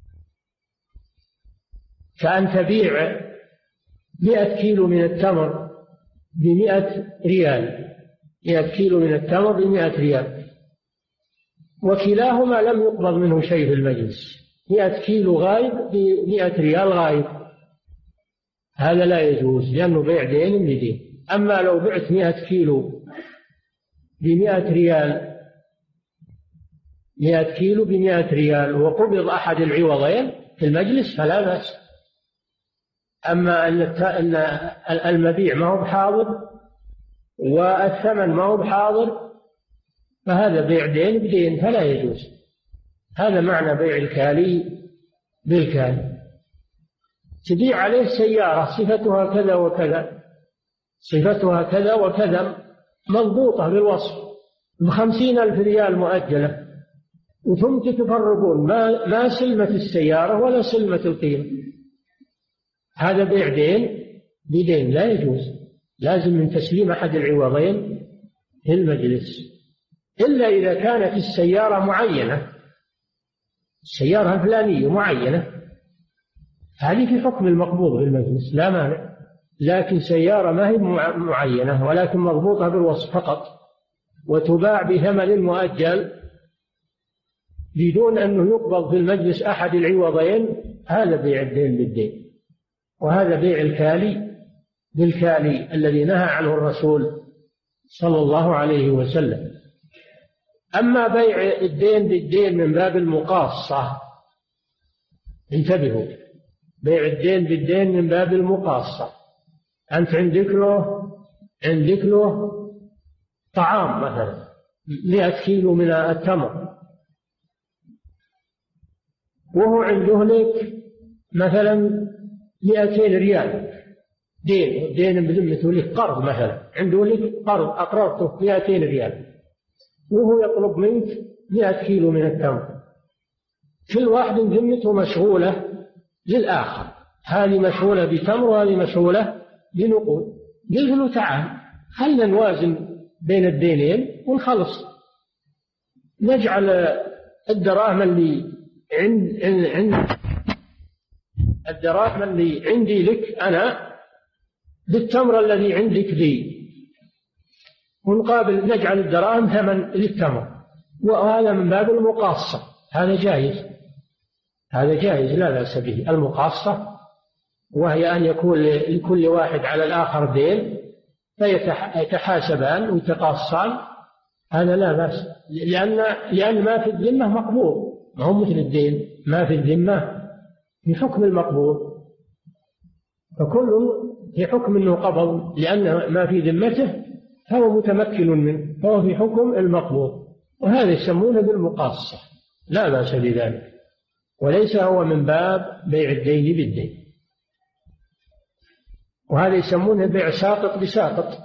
كأن تبيع مئة كيلو من التمر بمئة ريال، مئة كيلو من التمر بمئة ريال، وكلاهما لم يقبض منه شيء في المجلس، مئة كيلو غايب بمئة ريال غايب، هذا لا يجوز لأنه بيع دين بدين. أما لو بعت مئة كيلو بمئة ريال، مئة كيلو بمئة ريال وقبض أحد العوضين في المجلس فلا بأس. أما أن المبيع ما هو بحاضر والثمن ما هو بحاضر فهذا بيع دين بدين فلا يجوز. هذا معنى بيع الكالي بالكالي. تبيع عليه سيارة صفتها كذا وكذا، صفتها كذا وكذا، مضبوطة بالوصف، بخمسين ألف ريال مؤجلة، وثم تتفرقون ما, ما سلمت السيارة ولا سلمت القيمة، هذا بيع دين بدين لا يجوز، لازم من تسليم أحد العوضين في المجلس، إلا إذا كانت السيارة معينة، السيارة الفلانية معينة، هذه في حكم المقبوض في المجلس لا مانع. لكن سيارة ما هي معينة ولكن مضبوطة بالوصف فقط وتباع بثمن مؤجل بدون أنه يقبض في المجلس أحد العوضين، هذا بيع الدين بالدين، وهذا بيع الكالي بالكالي الذي نهى عنه الرسول صلى الله عليه وسلم. أما بيع الدين بالدين من باب المقاصة، انتبهوا، بيع الدين بالدين من باب المقاصة، أنت عندك له عندك له طعام مثلا مئة كيلو من التمر، وهو عنده لك مثلا مئتين ريال دين دين بذمته لك قرض، مثلا عنده لك قرض أقرضته مئتين ريال، وهو يطلب منك مئة كيلو من التمر، كل واحد ذمته مشغولة للآخر، هذه مشغولة بتمر وهذه مشغولة بنقود. قلت له تعال خلنا نوازن بين الدينين ونخلص، نجعل الدراهم اللي عند عند الدراهم اللي عندي لك أنا بالتمر الذي عندك لي، ونقابل نجعل الدراهم ثمن للتمر، وهذا من باب المقاصة، هذا جائز، هذا جائز لا بأس به. المقاصة وهي أن يكون لكل واحد على الآخر دين فيتحاسبان ويتقاصان، هذا لا بأس، لأن لأن ما في الذمة مقبول، ما هو مثل الدين، ما في الذمة في حكم المقبول، فكل في حكم أنه قبض، لأن ما في ذمته فهو متمكن منه، فهو في حكم المقبول، وهذا يسمونه بالمقاصة، لا بأس بذلك، وليس هو من باب بيع الدين بالدين، وهذا يسمونه بيع ساقط بساقط،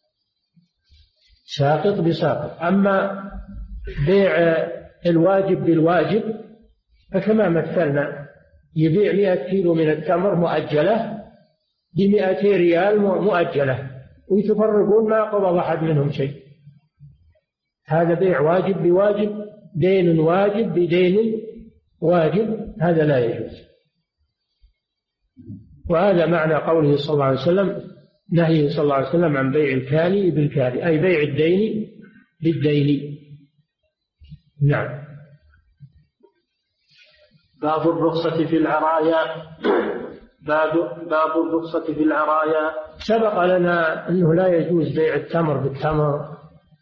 ساقط بساقط. أما بيع الواجب بالواجب فكما مثلنا، يبيع مئة كيلو من التمر مؤجلة بمئتي ريال مؤجلة، ويتفرقون ما قبض أحد منهم شيء، هذا بيع واجب بواجب، دين واجب بدين واجب، هذا لا يجوز. وهذا معنى قوله صلى الله عليه وسلم، نهيه صلى الله عليه وسلم عن بيع الكالي بالكالي، أي بيع الدين بالدين. نعم. باب الرخصة في العرايا. باب باب الرخصة في العرايا. سبق لنا أنه لا يجوز بيع التمر بالتمر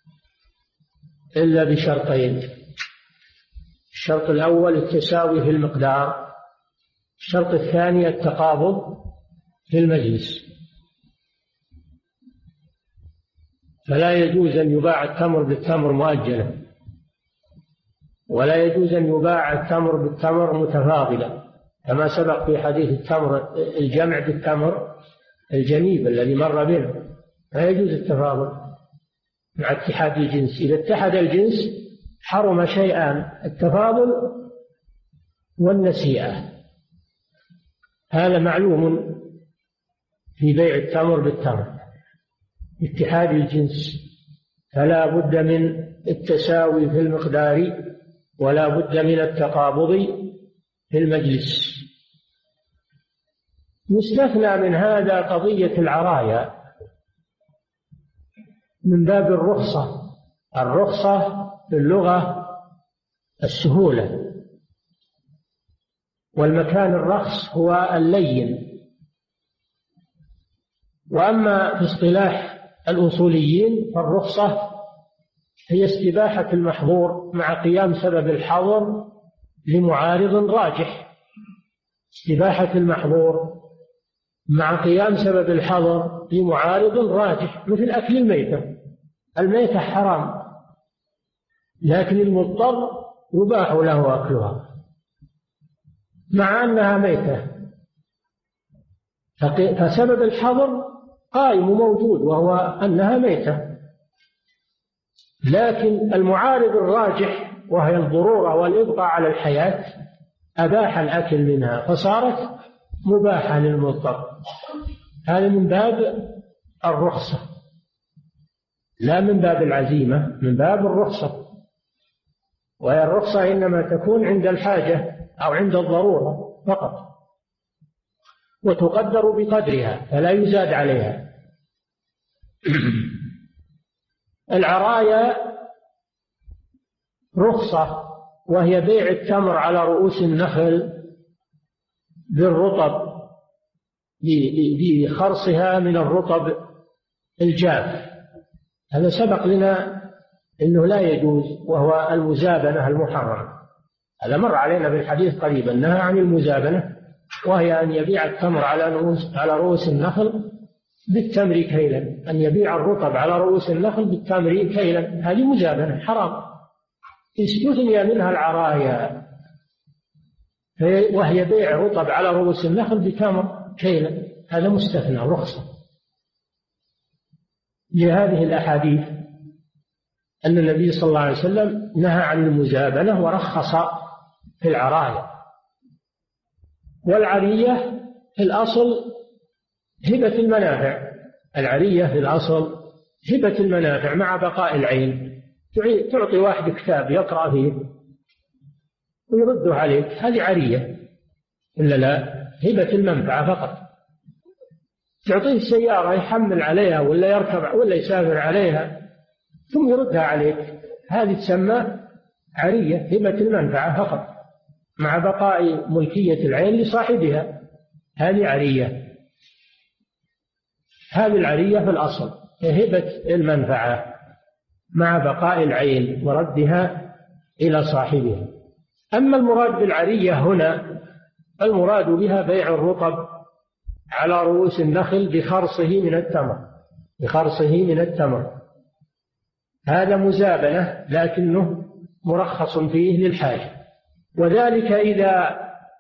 إلا بشرطين: الشرط الأول التساوي في المقدار، الشرط الثاني التقابض في المجلس. فلا يجوز أن يباع التمر بالتمر مؤجلا، ولا يجوز أن يباع التمر بالتمر متفاضلا، كما سبق في حديث التمر الجمع بالتمر الجنيب الذي مر بنا، لا يجوز التفاضل مع اتحاد الجنس. إذا اتحد الجنس حرم شيئان: التفاضل والنسيئة، هذا معلوم في بيع التمر بالتمر، اتحاد الجنس، فلا بد من التساوي في المقدار ولا بد من التقابض في المجلس. يستثنى من هذا قضية العرايا من باب الرخصة. الرخصة في اللغة السهولة، والمكان الرخص هو اللين. وأما في اصطلاح الأصوليين فالرخصة هي استباحة المحظور مع قيام سبب الحظر لمعارض راجح. استباحة المحظور مع قيام سبب الحظر لمعارض راجح، مثل أكل الميتة. الميتة حرام، لكن المضطر يباح له أكلها مع أنها ميتة، فسبب الحظر قائم موجود وهو أنها ميتة، لكن المعارض الراجح وهي الضرورة والإبقاء على الحياة أباح الأكل منها فصارت مباحة للمضطر. هذا من باب الرخصة لا من باب العزيمة، من باب الرخصة. وهي الرخصة إنما تكون عند الحاجة أو عند الضرورة فقط، وتقدر بقدرها فلا يزاد عليها. العرايا رخصة، وهي بيع التمر على رؤوس النخل بالرطب بخرصها من الرطب الجاف. هذا سبق لنا أنه لا يجوز، وهو المزابنة المحرمة. هذا مر علينا بالحديث قريبا، نهى عن المزابنة، وهي أن يبيع التمر على رؤوس على رؤوس النخل بالتمر كيلا، أن يبيع الرطب على رؤوس النخل بالتمر كيلا، هذه مزابنة حرام. استثني منها العرايا، وهي بيع رطب على رؤوس النخل بتمر كيلا، هذا مستثنى رخصة. لهذه الأحاديث أن النبي صلى الله عليه وسلم نهى عن المزابنة ورخص في العراية. والعرية في الأصل هبة المنافع، العرية في الأصل هبة المنافع مع بقاء العين، تعطي واحد كتاب يقرأ فيه ويرده عليك، هذه عرية إلا لا؟ هبة المنفعة فقط. تعطيه سيارة يحمل عليها ولا يركب ولا يسافر عليها ثم يردها عليك، هذه تسمى عرية، هبة المنفعة فقط مع بقاء ملكية العين لصاحبها، هذه عرية. هذه العرية في الأصل هبة المنفعة مع بقاء العين وردها إلى صاحبها. أما المراد بالعرية هنا المراد بها بيع الرطب على رؤوس النخل بخرصه من التمر، بخرصه من التمر، هذا مزابنة لكنه مرخص فيه للحاجة. وذلك إذا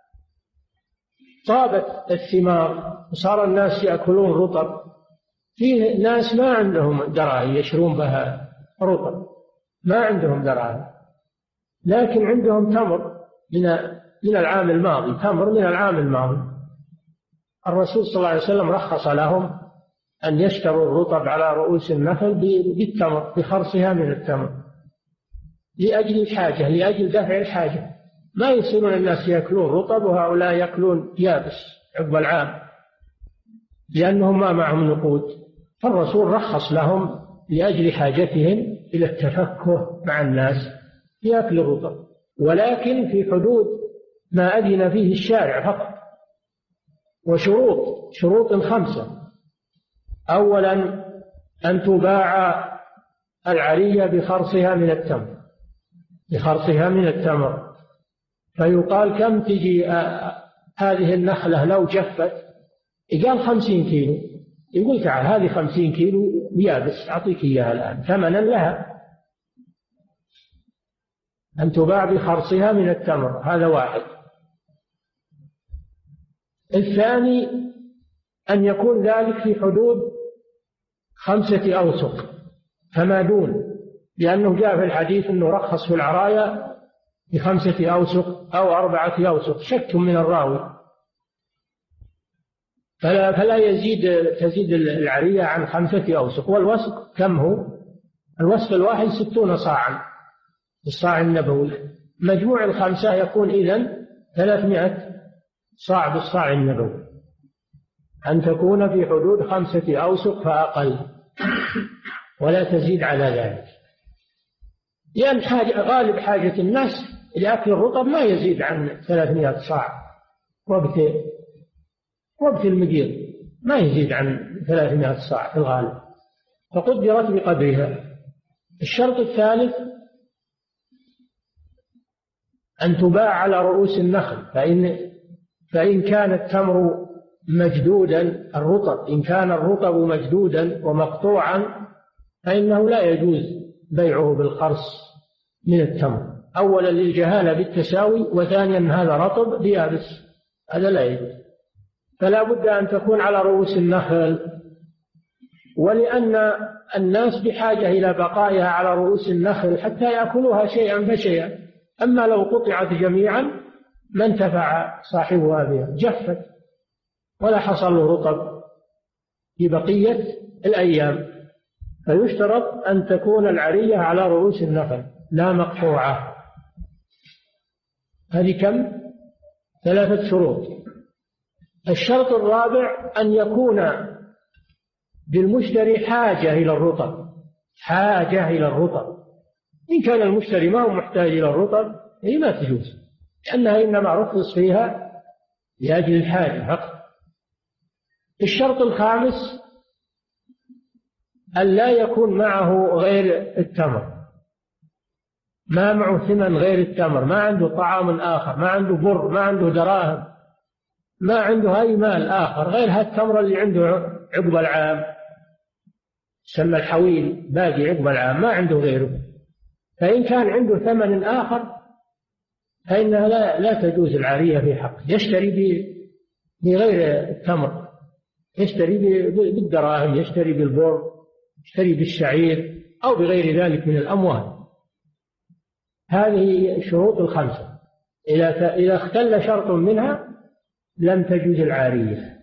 طابت الثمار وصار الناس يأكلون رطب، فيه ناس ما عندهم دراهم يشرون بها رطب، ما عندهم دراهم، لكن عندهم تمر من من العام الماضي، تمر من العام الماضي. الرسول صلى الله عليه وسلم رخص لهم أن يشتروا الرطب على رؤوس النخل بالتمر، بخرصها من التمر، لأجل الحاجة، لأجل دفع الحاجة. ما يصيرون الناس يأكلون رطب وهؤلاء يأكلون يابس عقب العام لأنهم ما معهم نقود، فالرسول رخص لهم لأجل حاجتهم إلى التفكه مع الناس يأكل الرطب، ولكن في حدود ما أذن فيه الشارع فقط. وشروط شروط خمسة: أولا أن تباع العرية بخرصها من التمر، بخرصها من التمر، فيقال كم تجي هذه النخلة لو جفت؟ قال خمسين كيلو، يقول تعال هذه خمسين كيلو يابس أعطيك إياها الآن ثمنا لها. أن تباع بخرصها من التمر، هذا واحد. الثاني أن يكون ذلك في حدود خمسة أوسق فما دون، لأنه جاء في الحديث أنه رخص في العراية بخمسة أوسق أو أربعة أوسق، شك من الراوي، فلا, فلا يزيد تزيد العرية عن خمسة أوسق. والوسق كم هو؟ الوسق الواحد ستون صاعا، الصاع النبوي، مجموع الخمسة يكون إذن ثلاثمائة صاع بالصاع النبوي، أن تكون في حدود خمسة أوسق فأقل ولا تزيد على ذلك، لأن حاجة غالب حاجة الناس لأكل الرطب ما يزيد عن ثلاثمائة صاع، وقت وقت المجير ما يزيد عن ثلاثمائة صاع في الغالب، فقدرت بقدرها. الشرط الثالث أن تباع على رؤوس النخل، فإن فإن كان التمر مجدودا الرطب، إن كان الرطب مجدودا ومقطوعا فإنه لا يجوز بيعه بالخرص من التمر، أولا للجهالة بالتساوي، وثانيا هذا رطب بيابس، هذا لا يجوز. فلا بد أن تكون على رؤوس النخل، ولأن الناس بحاجة إلى بقائها على رؤوس النخل حتى يأكلوها شيئا فشيئا، أما لو قطعت جميعا ما انتفع صاحبها بها، جفت ولا حصل له رطب في بقية الأيام. فيشترط أن تكون العرية على رؤوس النخل لا مقطوعة. هذه كم؟ ثلاثة شروط. الشرط الرابع أن يكون بالمشتري حاجة إلى الرطب، حاجة إلى الرطب. إن كان المشتري ما هو محتاج إلى الرطب هي ما تجوز، لأنها إنما رخص فيها لأجل الحاجة فقط. الشرط الخامس أن لا يكون معه غير التمر، ما معه ثمن غير التمر، ما عنده طعام آخر، ما عنده بر، ما عنده دراهم، ما عنده أي مال آخر غير هالتمر اللي عنده عقب العام، سمى الحويل باقي عقب العام، ما عنده غيره. فإن كان عنده ثمن آخر فإنها لا, لا تجوز العارية في حق. يشتري بغير التمر، يشتري بالدراهم، يشتري بالبر، يشتري بالشعير أو بغير ذلك من الأموال. هذه الشروط الخمسة، إذا إذا اختل شرط منها لم تجوز العارية.